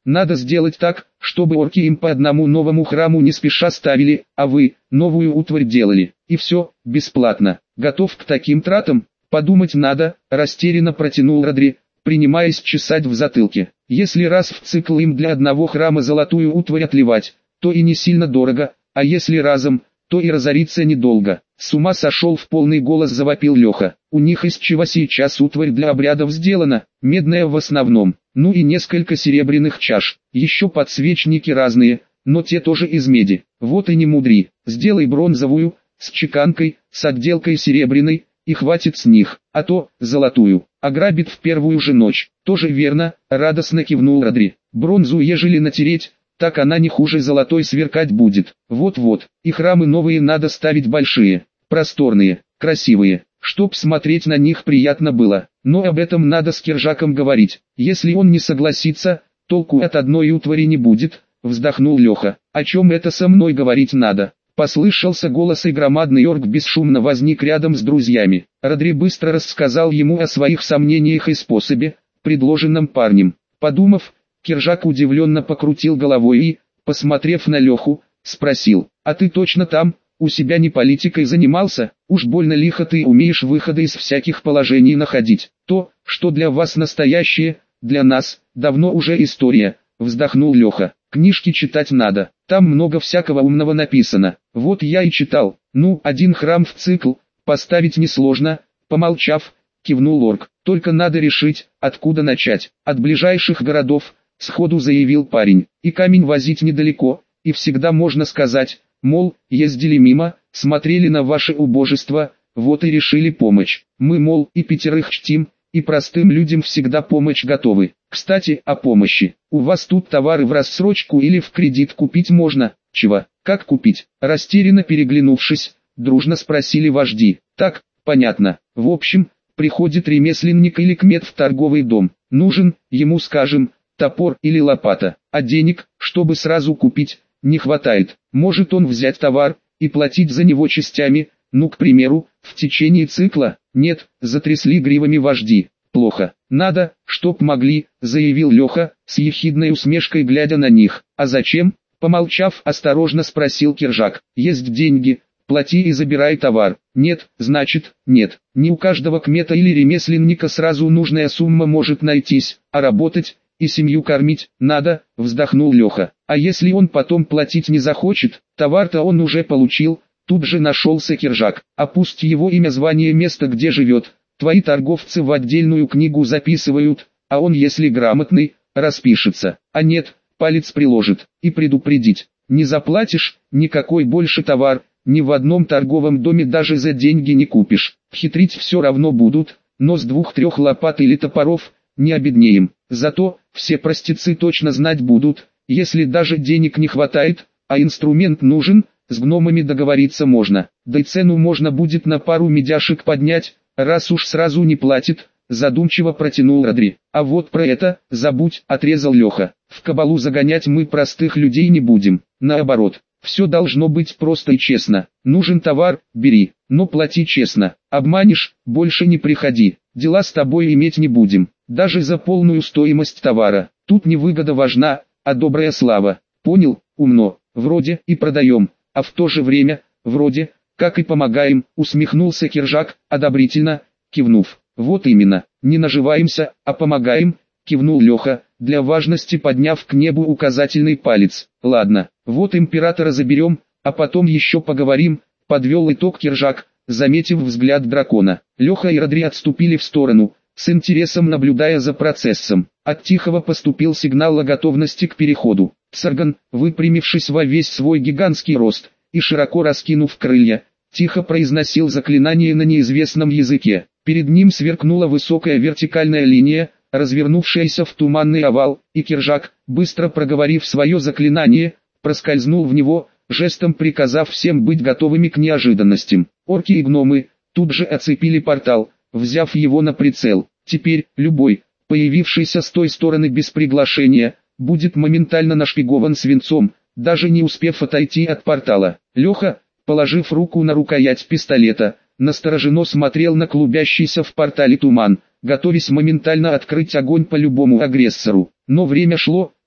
Надо сделать так, чтобы орки им по одному новому храму не спеша ставили, а вы, новую утварь делали. И все, бесплатно. Готов к таким тратам? Подумать надо, растерянно протянул Родри, принимаясь чесать в затылке. Если раз в цикл им для одного храма золотую утварь отливать, то и не сильно дорого, а если разом, то и разориться недолго. С ума сошел, в полный голос завопил Леха. У них из чего сейчас утварь для обрядов сделана, медная в основном, ну и несколько серебряных чаш, еще подсвечники разные, но те тоже из меди. Вот и не мудри, сделай бронзовую, с чеканкой, с отделкой серебряной, и хватит с них, а то, золотую, ограбит в первую же ночь. Тоже верно, радостно кивнул Родри. Бронзу ежели натереть, так она не хуже золотой сверкать будет. Вот-вот, и храмы новые надо ставить большие, просторные, красивые, чтоб смотреть на них приятно было. Но об этом надо с Киржаком говорить. Если он не согласится, толку от одной утвари не будет, вздохнул Леха. О чем это со мной говорить надо? Послышался голос, и громадный орк бесшумно возник рядом с друзьями. Родри быстро рассказал ему о своих сомнениях и способе, предложенном парнем. Подумав, Киржак удивленно покрутил головой и, посмотрев на Леху, спросил: «А ты точно там, у себя не политикой занимался? Уж больно лихо ты умеешь выходы из всяких положений находить. То, что для вас настоящее, для нас, давно уже история», вздохнул Леха. «Книжки читать надо, там много всякого умного написано. Вот я и читал. Ну, один храм в цикл, поставить несложно», помолчав, кивнул орк. «Только надо решить, откуда начать. От ближайших городов», сходу заявил парень. «И камень возить недалеко, и всегда можно сказать, мол, ездили мимо, смотрели на ваше убожество, вот и решили помочь. Мы, мол, и пятерых чтим, и простым людям всегда помочь готовы. Кстати, о помощи. У вас тут товары в рассрочку или в кредит купить можно?» «Чего? Как купить?» Растерянно переглянувшись, дружно спросили вожди. «Так, понятно. В общем, приходит ремесленник или кмет в торговый дом. Нужен, ему скажем, топор или лопата, а денег, чтобы сразу купить, не хватает. Может он взять товар и платить за него частями, ну, к примеру, в течение цикла?» «Нет», затрясли гривами вожди. «Плохо. Надо, чтоб могли», заявил Леха, с ехидной усмешкой глядя на них. «А зачем?» Помолчав, осторожно спросил Киржак. «Есть деньги, плати и забирай товар». «Нет, значит, нет. Не у каждого кмета или ремесленника сразу нужная сумма может найтись, а работать и семью кормить надо», вздохнул Леха. «А если он потом платить не захочет, товар-то он уже получил». Тут же нашелся Киржак. «А пусть его имя, звание, место, где живет, твои торговцы в отдельную книгу записывают, а он, если грамотный, распишется, а нет, палец приложит, и предупредить. Не заплатишь, никакой больше товар, ни в одном торговом доме даже за деньги не купишь. Хитрить все равно будут, но с двух-трех лопат или топоров не обеднеем. Зато все простецы точно знать будут, если даже денег не хватает, а инструмент нужен, с гномами договориться можно, да и цену можно будет на пару медяшек поднять, раз уж сразу не платит», задумчиво протянул Родри. «А вот про это, забудь», отрезал Леха. «В кабалу загонять мы простых людей не будем, наоборот, все должно быть просто и честно. Нужен товар, бери, но плати честно, обманешь, больше не приходи, дела с тобой иметь не будем, даже за полную стоимость товара. Тут не выгода важна, а добрая слава. Понял? Умно. Вроде и продаем, а в то же время, вроде, как и помогаем», усмехнулся Киржак, одобрительно, кивнув. «Вот именно, не наживаемся, а помогаем», кивнул Леха, для важности подняв к небу указательный палец. «Ладно, вот императора заберем, а потом еще поговорим», подвел итог Киржак, заметив взгляд дракона. Леха и Родри отступили в сторону, с интересом наблюдая за процессом. От Тихого поступил сигнал о готовности к переходу. Царган, выпрямившись во весь свой гигантский рост и широко раскинув крылья, тихо произносил заклинание на неизвестном языке. Перед ним сверкнула высокая вертикальная линия, развернувшаяся в туманный овал, и Киржак, быстро проговорив свое заклинание, проскользнул в него, жестом приказав всем быть готовыми к неожиданностям. Орки и гномы тут же оцепили портал, взяв его на прицел. Теперь любой, появившийся с той стороны без приглашения, будет моментально нашпигован свинцом, даже не успев отойти от портала. Леха, положив руку на рукоять пистолета, настороженно смотрел на клубящийся в портале туман, готовясь моментально открыть огонь по любому агрессору. Но время шло,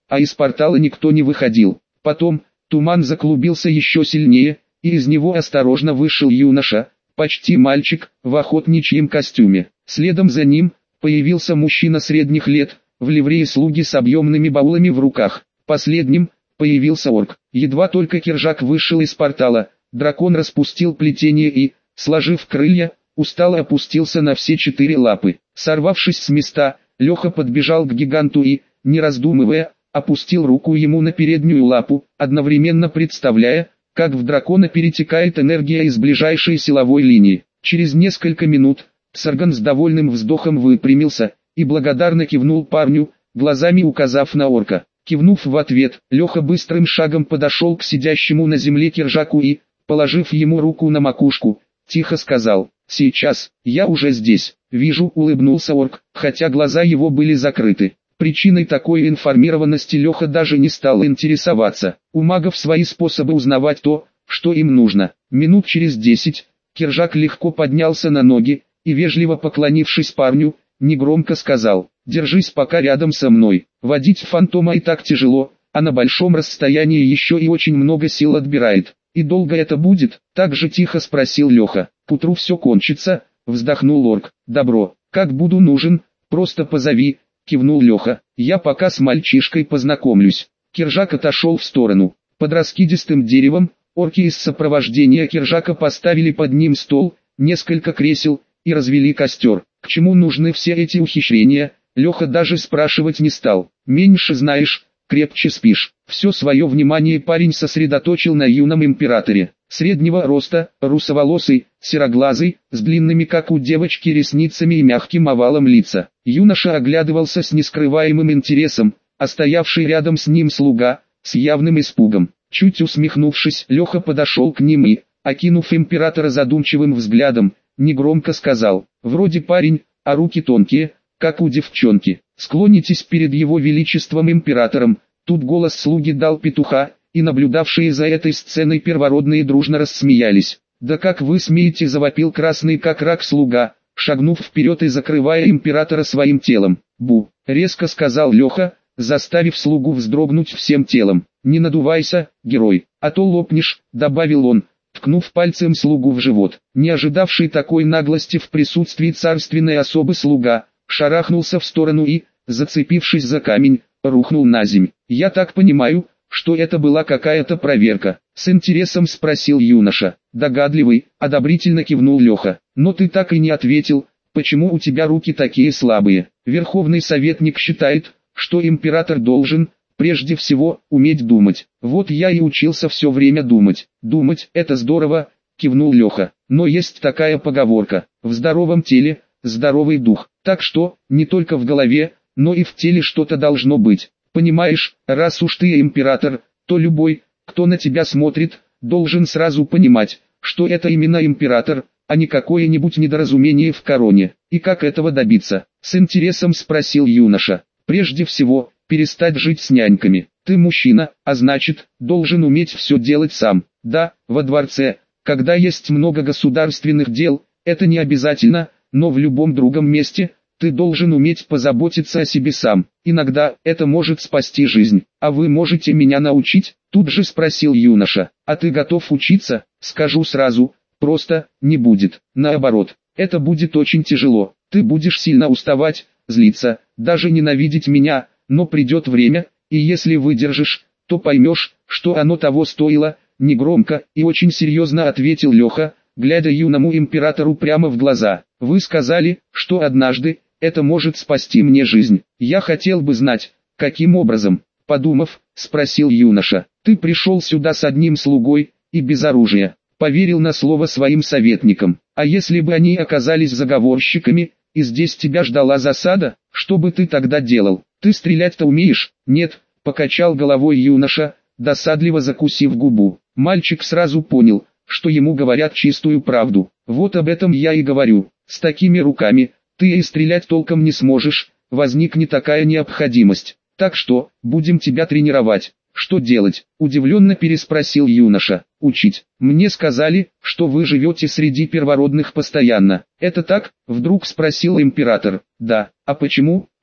а из портала никто не выходил. Потом, туман заклубился еще сильнее, и из него осторожно вышел юноша, почти мальчик, в охотничьем костюме. Следом за ним появился мужчина средних лет, в ливрее слуги с объемными баулами в руках. Последним появился орк. Едва только Киржак вышел из портала, дракон распустил плетение и, сложив крылья, устало опустился на все четыре лапы. Сорвавшись с места, Леха подбежал к гиганту и, не раздумывая, опустил руку ему на переднюю лапу, одновременно представляя, как в дракона перетекает энергия из ближайшей силовой линии. Через несколько минут Сарган с довольным вздохом выпрямился и благодарно кивнул парню, глазами указав на орка. Кивнув в ответ, Леха быстрым шагом подошел к сидящему на земле Киржаку и, положив ему руку на макушку, тихо сказал: «Сейчас, я уже здесь». «Вижу», — улыбнулся орк, хотя глаза его были закрыты. Причиной такой информированности Леха даже не стал интересоваться. У магов свои способы узнавать то, что им нужно. Минут через десять, Киржак легко поднялся на ноги и, вежливо поклонившись парню, негромко сказал: «Держись пока рядом со мной. Водить фантома и так тяжело, а на большом расстоянии еще и очень много сил отбирает. И долго это будет?» Так же тихо спросил Леха. «К утру все кончится», — вздохнул орк. «Добро, как буду нужен, просто позови», — кивнул Леха. «Я пока с мальчишкой познакомлюсь». Киржак отошел в сторону. Под раскидистым деревом орки из сопровождения Киржака поставили под ним стол, несколько кресел и развели костер. К чему нужны все эти ухищрения, Леха даже спрашивать не стал. «Меньше знаешь, крепче спишь». Все свое внимание парень сосредоточил на юном императоре. Среднего роста, русоволосый, сероглазый, с длинными как у девочки ресницами и мягким овалом лица. Юноша оглядывался с нескрываемым интересом, а стоявший рядом с ним слуга, с явным испугом. Чуть усмехнувшись, Леха подошел к ним и, окинув императора задумчивым взглядом, негромко сказал: «Вроде парень, а руки тонкие, как у девчонки. Склонитесь перед его величеством императором». Тут голос слуги дал петуха, и наблюдавшие за этой сценой первородные дружно рассмеялись. «Да как вы смеете!» — завопил красный как рак слуга, шагнув вперед и закрывая императора своим телом. «Бу!» — резко сказал Леха, заставив слугу вздрогнуть всем телом. «Не надувайся, герой, а то лопнешь», — добавил он, ткнув пальцем слугу в живот. Не ожидавший такой наглости в присутствии царственной особы слуга, шарахнулся в сторону и, зацепившись за камень, рухнул на земь. «Я так понимаю, что это была какая-то проверка?» — с интересом спросил юноша. «Догадливый», — одобрительно кивнул Леха. «Но ты так и не ответил, почему у тебя руки такие слабые?» «Верховный советник считает, что император должен, прежде всего, уметь думать. Вот я и учился все время думать». «Думать — это здорово», — кивнул Леха. «Но есть такая поговорка: в здоровом теле здоровый дух. Так что, не только в голове, но и в теле что-то должно быть. Понимаешь, раз уж ты император, то любой, кто на тебя смотрит, должен сразу понимать, что это именно император, а не какое-нибудь недоразумение в короне. И как этого добиться?» — с интересом спросил юноша. «Прежде всего, перестать жить с няньками. Ты мужчина, а значит, должен уметь все делать сам. Да, во дворце, когда есть много государственных дел, это не обязательно, но в любом другом месте ты должен уметь позаботиться о себе сам. Иногда это может спасти жизнь. А вы можете меня научить?» — тут же спросил юноша. «А ты готов учиться?» «Скажу сразу, просто не будет. Наоборот, это будет очень тяжело. Ты будешь сильно уставать, злиться, даже ненавидеть меня, но придет время, и если выдержишь, то поймешь, что оно того стоило», — негромко и очень серьезно ответил Леха, глядя юному императору прямо в глаза. «Вы сказали, что однажды это может спасти мне жизнь. Я хотел бы знать, каким образом?» — подумав, спросил юноша. «Ты пришел сюда с одним слугой и без оружия, поверил на слово своим советникам. А если бы они оказались заговорщиками, и здесь тебя ждала засада, что бы ты тогда делал? Ты стрелять-то умеешь?» «Нет», — покачал головой юноша, досадливо закусив губу. Мальчик сразу понял, что ему говорят чистую правду. «Вот об этом я и говорю. С такими руками ты и стрелять толком не сможешь, возникнет такая необходимость. Так что, будем тебя тренировать». «Что делать?» — удивленно переспросил юноша. «Учить. Мне сказали, что вы живете среди первородных постоянно. Это так?» — вдруг спросил император. «Да. А почему?» —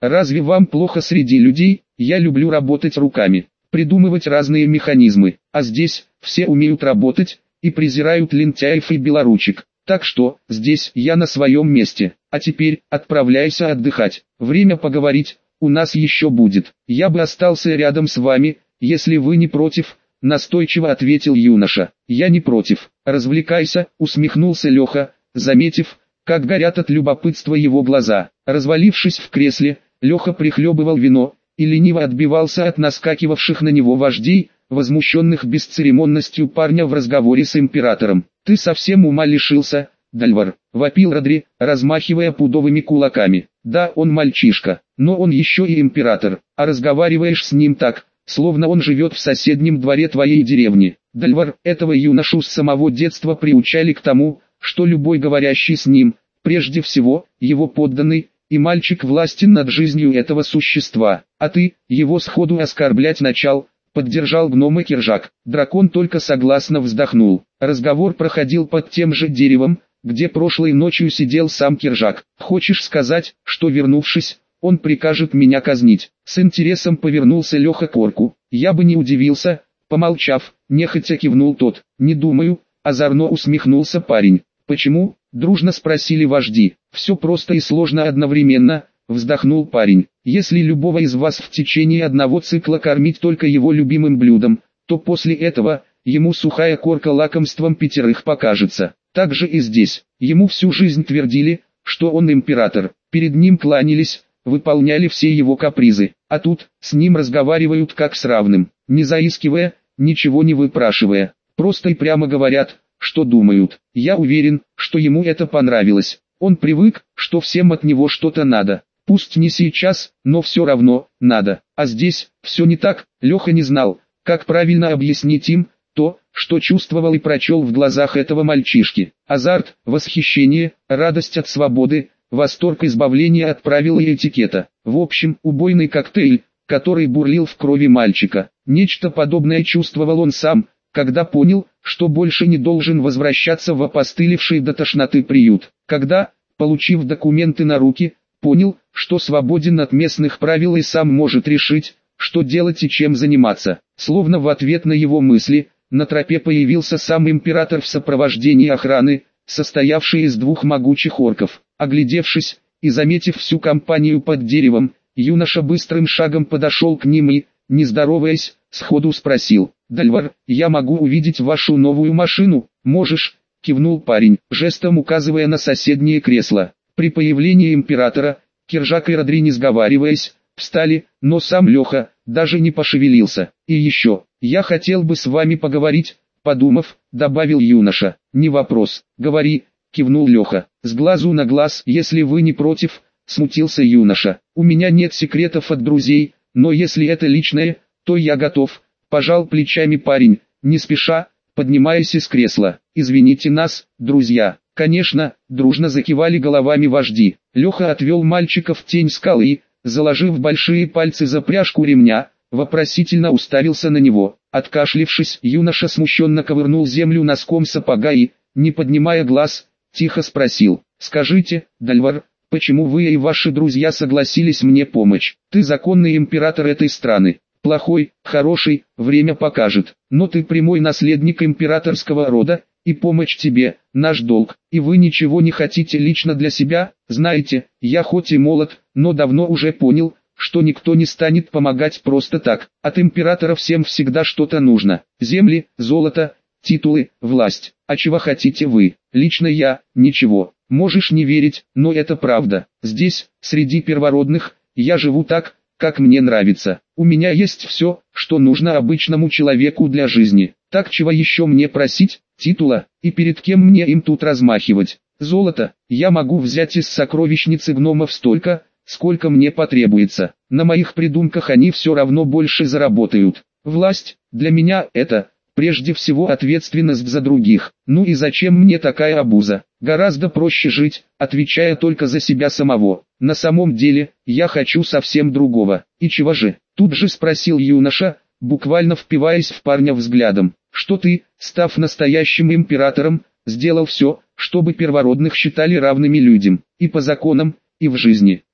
Разве вам плохо среди людей? Я люблю работать руками, придумывать разные механизмы, а здесь все умеют работать и презирают лентяев и белоручек. Так что, здесь я на своем месте. А теперь, отправляйся отдыхать. Время поговорить у нас еще будет. Я бы остался рядом с вами, если вы не против, настойчиво ответил юноша. Я не против. Развлекайся, усмехнулся Леха, заметив, как горят от любопытства его глаза. Развалившись в кресле, Леха прихлебывал вино и лениво отбивался от наскакивавших на него вождей, возмущенных бесцеремонностью парня в разговоре с императором. «Ты совсем ума лишился, Дальвар», — вопил Родри, размахивая пудовыми кулаками. «Да, он мальчишка, но он еще и император, а разговариваешь с ним так, словно он живет в соседнем дворе твоей деревни». Дальвар, этого юношу с самого детства приучали к тому, что любой говорящий с ним, прежде всего, его подданный, и мальчик властен над жизнью этого существа. А ты, его сходу оскорблять начал, поддержал гнома Киржак. Дракон только согласно вздохнул. Разговор проходил под тем же деревом, где прошлой ночью сидел сам Киржак. «Хочешь сказать, что вернувшись, он прикажет меня казнить?» С интересом повернулся Леха к орку. «Я бы не удивился», помолчав, нехотя кивнул тот. «Не думаю», озорно усмехнулся парень. «Почему?» — дружно спросили вожди. «Все просто и сложно одновременно», — вздохнул парень. «Если любого из вас в течение одного цикла кормить только его любимым блюдом, то после этого, ему сухая корка лакомством пятерых покажется. Так же и здесь. Ему всю жизнь твердили, что он император, перед ним кланялись, выполняли все его капризы, а тут, с ним разговаривают как с равным, не заискивая, ничего не выпрашивая, просто и прямо говорят, что думают. Я уверен, что ему это понравилось. Он привык, что всем от него что-то надо. Пусть не сейчас, но все равно, надо. А здесь, все не так. Леха не знал, как правильно объяснить им, то, что чувствовал и прочел в глазах этого мальчишки. Азарт, восхищение, радость от свободы, восторг избавления от правил и этикета. В общем, убойный коктейль, который бурлил в крови мальчика. Нечто подобное чувствовал он сам, когда понял, что больше не должен возвращаться в опостылевший до тошноты приют. Когда, получив документы на руки, понял, что свободен от местных правил и сам может решить, что делать и чем заниматься. Словно в ответ на его мысли, на тропе появился сам император в сопровождении охраны, состоявшей из двух могучих орков. Оглядевшись и заметив всю компанию под деревом, юноша быстрым шагом подошел к ним и, не здороваясь, сходу спросил: «Дальвар, я могу увидеть вашу новую машину?» «Можешь», — кивнул парень, жестом указывая на соседнее кресло. При появлении императора, Киржак и Родри, не сговариваясь, встали, но сам Леха даже не пошевелился. «И еще, я хотел бы с вами поговорить», — подумав, добавил юноша. «Не вопрос, говори», — кивнул Леха. «С глазу на глаз, если вы не против», — смутился юноша. «У меня нет секретов от друзей, но если это личное, то я готов», — пожал плечами парень, не спеша, поднимаясь из кресла. «Извините нас, друзья». «Конечно», — дружно закивали головами вожди. Леха отвел мальчика в тень скалы и, заложив большие пальцы за пряжку ремня, вопросительно уставился на него. Откашлившись, юноша смущенно ковырнул землю носком сапога и, не поднимая глаз, тихо спросил: «Скажите, Дальвар, почему вы и ваши друзья согласились мне помочь? Ты законный император этой страны. Плохой, хороший, время покажет. Но ты прямой наследник императорского рода, и помощь тебе – наш долг. И вы ничего не хотите лично для себя? Знаете, я хоть и молод, но давно уже понял, что никто не станет помогать просто так. От императора всем всегда что-то нужно. Земли, золото, титулы, власть. А чего хотите вы? Лично я – ничего. Можешь не верить, но это правда. Здесь, среди первородных, я живу так, как мне нравится. У меня есть все, что нужно обычному человеку для жизни. Так чего еще мне просить? Титула, и перед кем мне им тут размахивать? Золото, я могу взять из сокровищницы гномов столько, сколько мне потребуется. На моих придумках они все равно больше заработают. Власть, для меня это, прежде всего, ответственность за других. Ну и зачем мне такая обуза? Гораздо проще жить, отвечая только за себя самого. На самом деле, я хочу совсем другого. И чего же? Тут же спросил юноша, буквально впиваясь в парня взглядом. Что ты, став настоящим императором, сделал все, чтобы первородных считали равными людям, и по законам, и в жизни.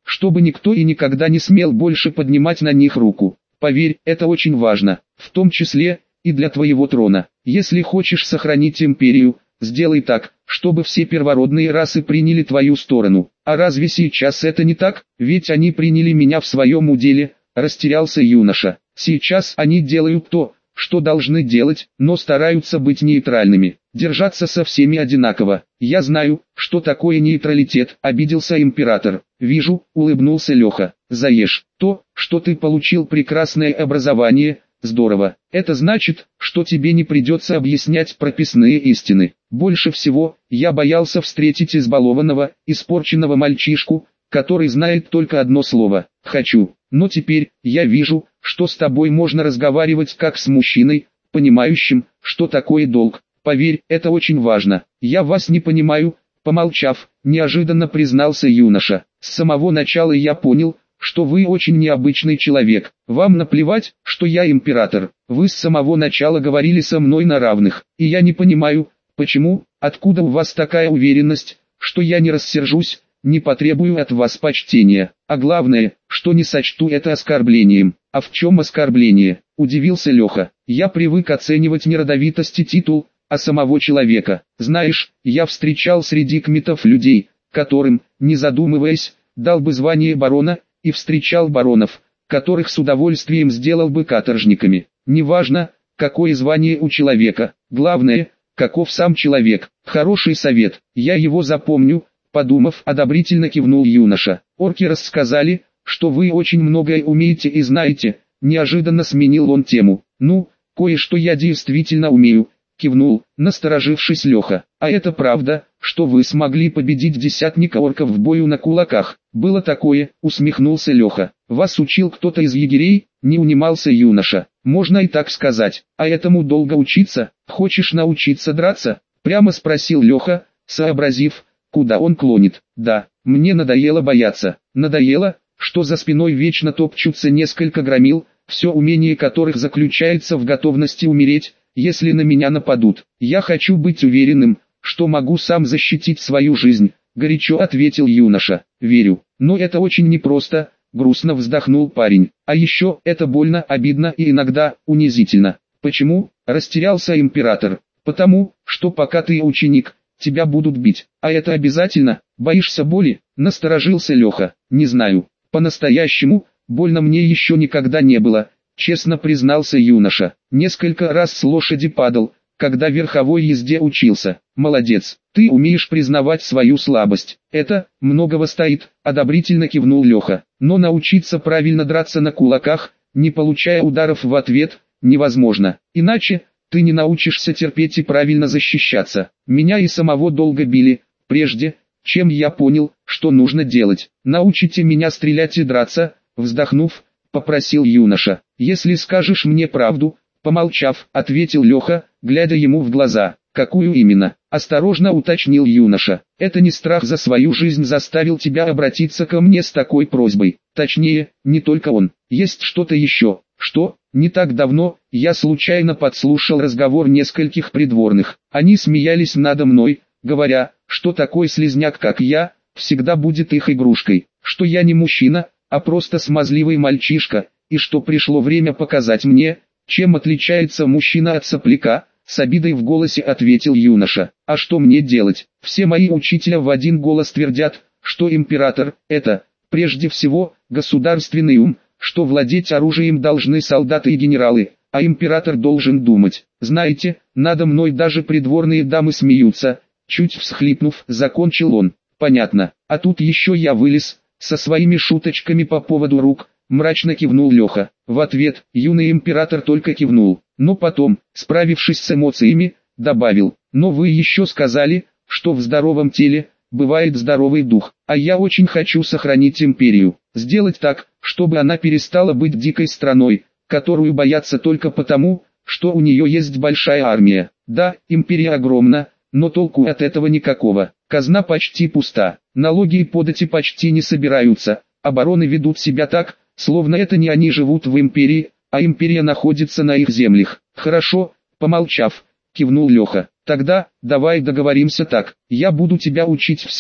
чтобы никто и никогда не смел больше поднимать на них руку. Поверь, это очень важно, в том числе и для твоего трона. Если хочешь сохранить империю, сделай так, чтобы все первородные расы приняли твою сторону. А разве сейчас это не так? Ведь они приняли меня в своем уделе, растерялся юноша. Сейчас они делают то, что должны делать, но стараются быть нейтральными, держаться со всеми одинаково. Я знаю, что такое нейтралитет, обиделся император. Вижу, улыбнулся Леха. Заешь, то, что ты получил прекрасное образование, здорово. Это значит, что тебе не придется объяснять прописные истины. Больше всего, я боялся встретить избалованного, испорченного мальчишку, который знает только одно слово «хочу». Но теперь, я вижу, что с тобой можно разговаривать как с мужчиной, понимающим, что такое долг. Поверь, это очень важно. Я вас не понимаю, помолчав, неожиданно признался юноша. С самого начала я понял, что вы очень необычный человек. Вам наплевать, что я император. Вы с самого начала говорили со мной на равных, и я не понимаю, почему, откуда у вас такая уверенность, что я не рассержусь, не потребую от вас почтения, а главное, что не сочту это оскорблением. А в чем оскорбление? Удивился Леха. Я привык оценивать не родовитость и титул, а самого человека. Знаешь, я встречал среди кметов людей, которым, не задумываясь, дал бы звание барона, и встречал баронов, которых с удовольствием сделал бы каторжниками. Неважно, какое звание у человека, главное, каков сам человек. Хороший совет, я его запомню. Подумав, одобрительно кивнул юноша. Орки рассказали, что вы очень многое умеете и знаете. Неожиданно сменил он тему. Ну, кое-что я действительно умею, кивнул, насторожившись Леха. А это правда, что вы смогли победить десятника орков в бою на кулаках? Было такое, усмехнулся Леха. Вас учил кто-то из егерей? Не унимался юноша. Можно и так сказать. А этому долго учиться? Хочешь научиться драться? Прямо спросил Леха, сообразив, куда он клонит. Да, мне надоело бояться. Надоело, что за спиной вечно топчутся несколько громил, все умение которых заключается в готовности умереть, если на меня нападут. Я хочу быть уверенным, что могу сам защитить свою жизнь, горячо ответил юноша. Верю, но это очень непросто, грустно вздохнул парень. А еще это больно, обидно и иногда унизительно. Почему? Растерялся император. Потому, что пока ты ученик, тебя будут бить. А это обязательно? Боишься боли? Насторожился Леха. Не знаю. По-настоящему, больно мне еще никогда не было, честно признался юноша. Несколько раз с лошади падал, когда верховой езде учился. Молодец, ты умеешь признавать свою слабость. Это, многого стоит, одобрительно кивнул Леха. Но научиться правильно драться на кулаках, не получая ударов в ответ, невозможно. Иначе, ты не научишься терпеть и правильно защищаться. Меня и самого долго били, прежде, чем я понял, что нужно делать. Научите меня стрелять и драться, вздохнув, попросил юноша. Если скажешь мне правду, помолчав, ответил Леха, глядя ему в глаза. Какую именно? Осторожно уточнил юноша. Это не страх за свою жизнь заставил тебя обратиться ко мне с такой просьбой. Точнее, не только он. Есть что-то еще. Что? Не так давно, я случайно подслушал разговор нескольких придворных. Они смеялись надо мной, говоря, что такой слизняк как я, всегда будет их игрушкой. Что я не мужчина, а просто смазливый мальчишка, и что пришло время показать мне, чем отличается мужчина от сопляка. С обидой в голосе ответил юноша. А что мне делать? Все мои учителя в один голос твердят, что император – это, прежде всего, государственный ум, что владеть оружием должны солдаты и генералы, а император должен думать. Знаете, надо мной даже придворные дамы смеются. Чуть всхлипнув, закончил он. Понятно. А тут еще я вылез, со своими шуточками по поводу рук, мрачно кивнул Леха. В ответ, юный император только кивнул. Но потом, справившись с эмоциями, добавил, но вы еще сказали, что в здоровом теле бывает здоровый дух, а я очень хочу сохранить империю, сделать так, чтобы она перестала быть дикой страной, которую боятся только потому, что у нее есть большая армия. Да, империя огромна, но толку от этого никакого, казна почти пуста, налоги и подати почти не собираются, обороны ведут себя так, словно это не они живут в империи, а империя находится на их землях. Хорошо, помолчав, кивнул Леха. Тогда, давай договоримся так, я буду тебя учить всему,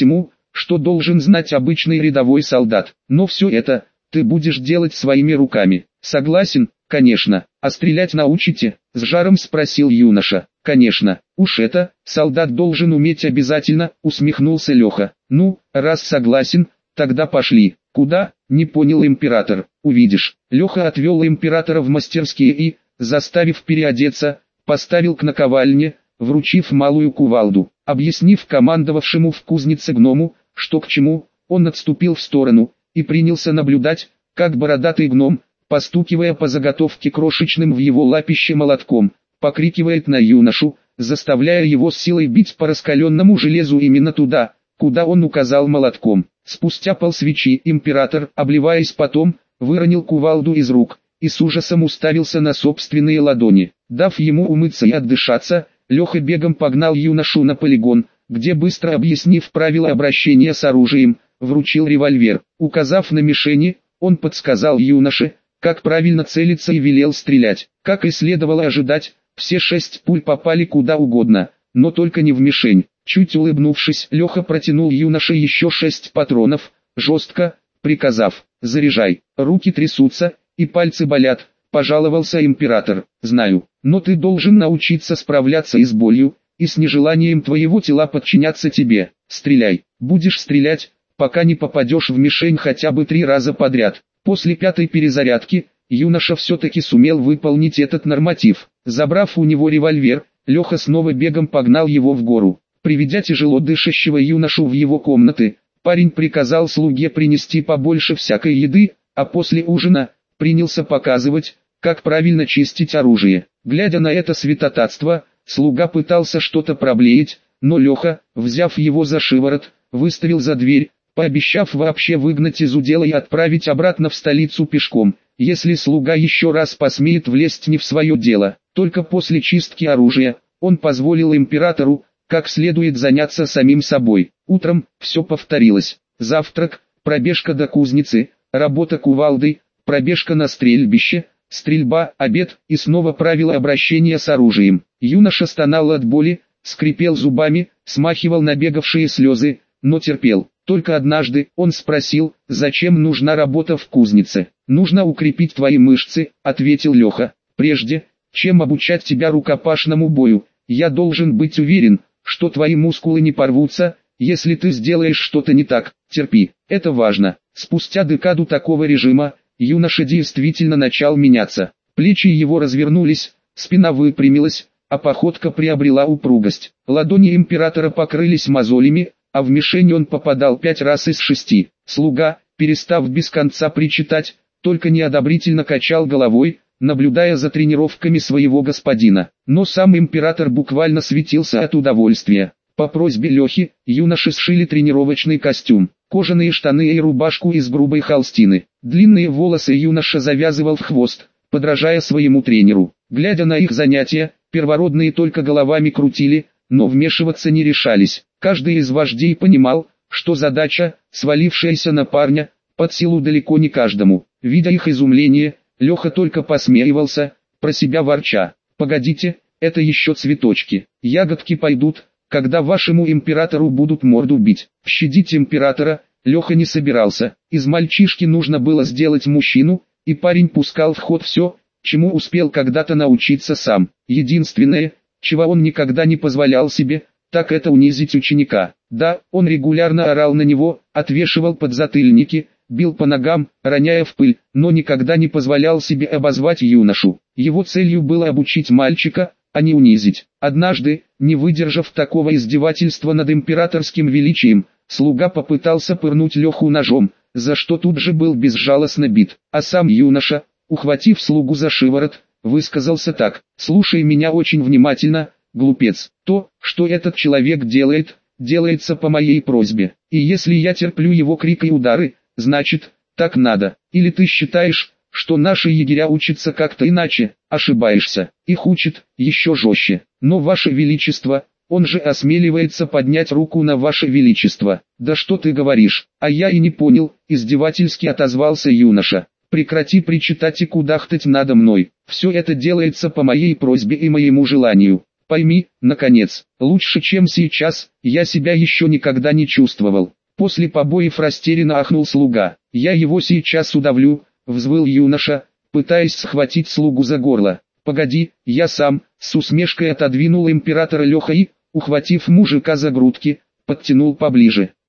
что должен знать обычный рядовой солдат. Но все это ты будешь делать своими руками. Согласен? Конечно. А стрелять научите? С жаром спросил юноша. Конечно. Уж это солдат должен уметь обязательно, усмехнулся Леха. Ну, раз согласен, тогда пошли. Куда? Не понял император. Увидишь. Леха отвел императора в мастерские и, заставив переодеться, поставил к наковальне, вручив малую кувалду. Объяснив командовавшему в кузнице гному, что к чему, он отступил в сторону и принялся наблюдать, как бородатый гном, постукивая по заготовке крошечным в его лапище молотком, покрикивает на юношу, заставляя его с силой бить по раскаленному железу именно туда, куда он указал молотком. Спустя полсвечи император, обливаясь потом, выронил кувалду из рук и с ужасом уставился на собственные ладони. Дав ему умыться и отдышаться, Леха бегом погнал юношу на полигон, где, быстро объяснив правила обращения с оружием, вручил револьвер. Указав на мишени, он подсказал юноше, как правильно целиться и велел стрелять. Как и следовало ожидать, все шесть пуль попали куда угодно, но только не в мишень. Чуть улыбнувшись, Леха протянул юноше еще шесть патронов, жестко приказав: «Заряжай». Руки трясутся, и пальцы болят, пожаловался император. «Знаю, но ты должен научиться справляться и с болью, и с нежеланием твоего тела подчиняться тебе. Стреляй, будешь стрелять, пока не попадешь в мишень хотя бы три раза подряд». После пятой перезарядки, юноша все-таки сумел выполнить этот норматив. Забрав у него револьвер, Леха снова бегом погнал его в гору. Приведя тяжело дышащего юношу в его комнаты, парень приказал слуге принести побольше всякой еды, а после ужина принялся показывать, как правильно чистить оружие. Глядя на это святотатство, слуга пытался что-то проблеять, но Леха, взяв его за шиворот, выставил за дверь, пообещав вообще выгнать из удела и отправить обратно в столицу пешком, если слуга еще раз посмеет влезть не в свое дело. Только после чистки оружия, он позволил императору, как следует заняться самим собой. Утром все повторилось. Завтрак, пробежка до кузницы, работа кувалдой, пробежка на стрельбище, стрельба, обед и снова правила обращения с оружием. Юноша стонал от боли, скрипел зубами, смахивал набегавшие слезы, но терпел. Только однажды он спросил, зачем нужна работа в кузнице. «Нужно укрепить твои мышцы», — ответил Леха. «Прежде, чем обучать тебя рукопашному бою, я должен быть уверен, что твои мускулы не порвутся, если ты сделаешь что-то не так. Терпи, это важно». Спустя декаду такого режима, юноша действительно начал меняться. Плечи его развернулись, спина выпрямилась, а походка приобрела упругость. Ладони императора покрылись мозолями, а в мишень он попадал пять раз из шести. Слуга, перестав без конца причитать, только неодобрительно качал головой, наблюдая за тренировками своего господина. Но сам император буквально светился от удовольствия. По просьбе Лехи, юноши сшили тренировочный костюм, кожаные штаны и рубашку из грубой холстины. Длинные волосы юноша завязывал в хвост, подражая своему тренеру. Глядя на их занятия, первородные только головами крутили, но вмешиваться не решались. Каждый из вождей понимал, что задача, свалившаяся на парня, под силу далеко не каждому. Видя их изумление, Леха только посмеивался, про себя ворча: «Погодите, это еще цветочки. Ягодки пойдут, когда вашему императору будут морду бить». Щадить императора Леха не собирался. Из мальчишки нужно было сделать мужчину, и парень пускал в ход все, чему успел когда-то научиться сам. Единственное, чего он никогда не позволял себе, так это унизить ученика. Да, он регулярно орал на него, отвешивал подзатыльники, бил по ногам, роняя в пыль, но никогда не позволял себе обозвать юношу. Его целью было обучить мальчика, а не унизить. Однажды, не выдержав такого издевательства над императорским величием, слуга попытался пырнуть Леху ножом, за что тут же был безжалостно бит. А сам юноша, ухватив слугу за шиворот, высказался так: «Слушай меня очень внимательно, глупец. То, что этот человек делает, делается по моей просьбе. И если я терплю его крик и удары, значит, так надо. Или ты считаешь, что наши егеря учатся как-то иначе? Ошибаешься. Их учат еще жестче. Но ваше величество, он же осмеливается поднять руку на ваше величество». «Да что ты говоришь? А я и не понял», — издевательски отозвался юноша. «Прекрати причитать и кудахтать надо мной. Все это делается по моей просьбе и моему желанию. Пойми, наконец, лучше чем сейчас, я себя еще никогда не чувствовал. После побоев растерянно ахнул слуга. «Я его сейчас удавлю», — взвыл юноша, пытаясь схватить слугу за горло. «Погоди, я сам», — с усмешкой отодвинул императора Леха и, ухватив мужика за грудки, подтянул поближе.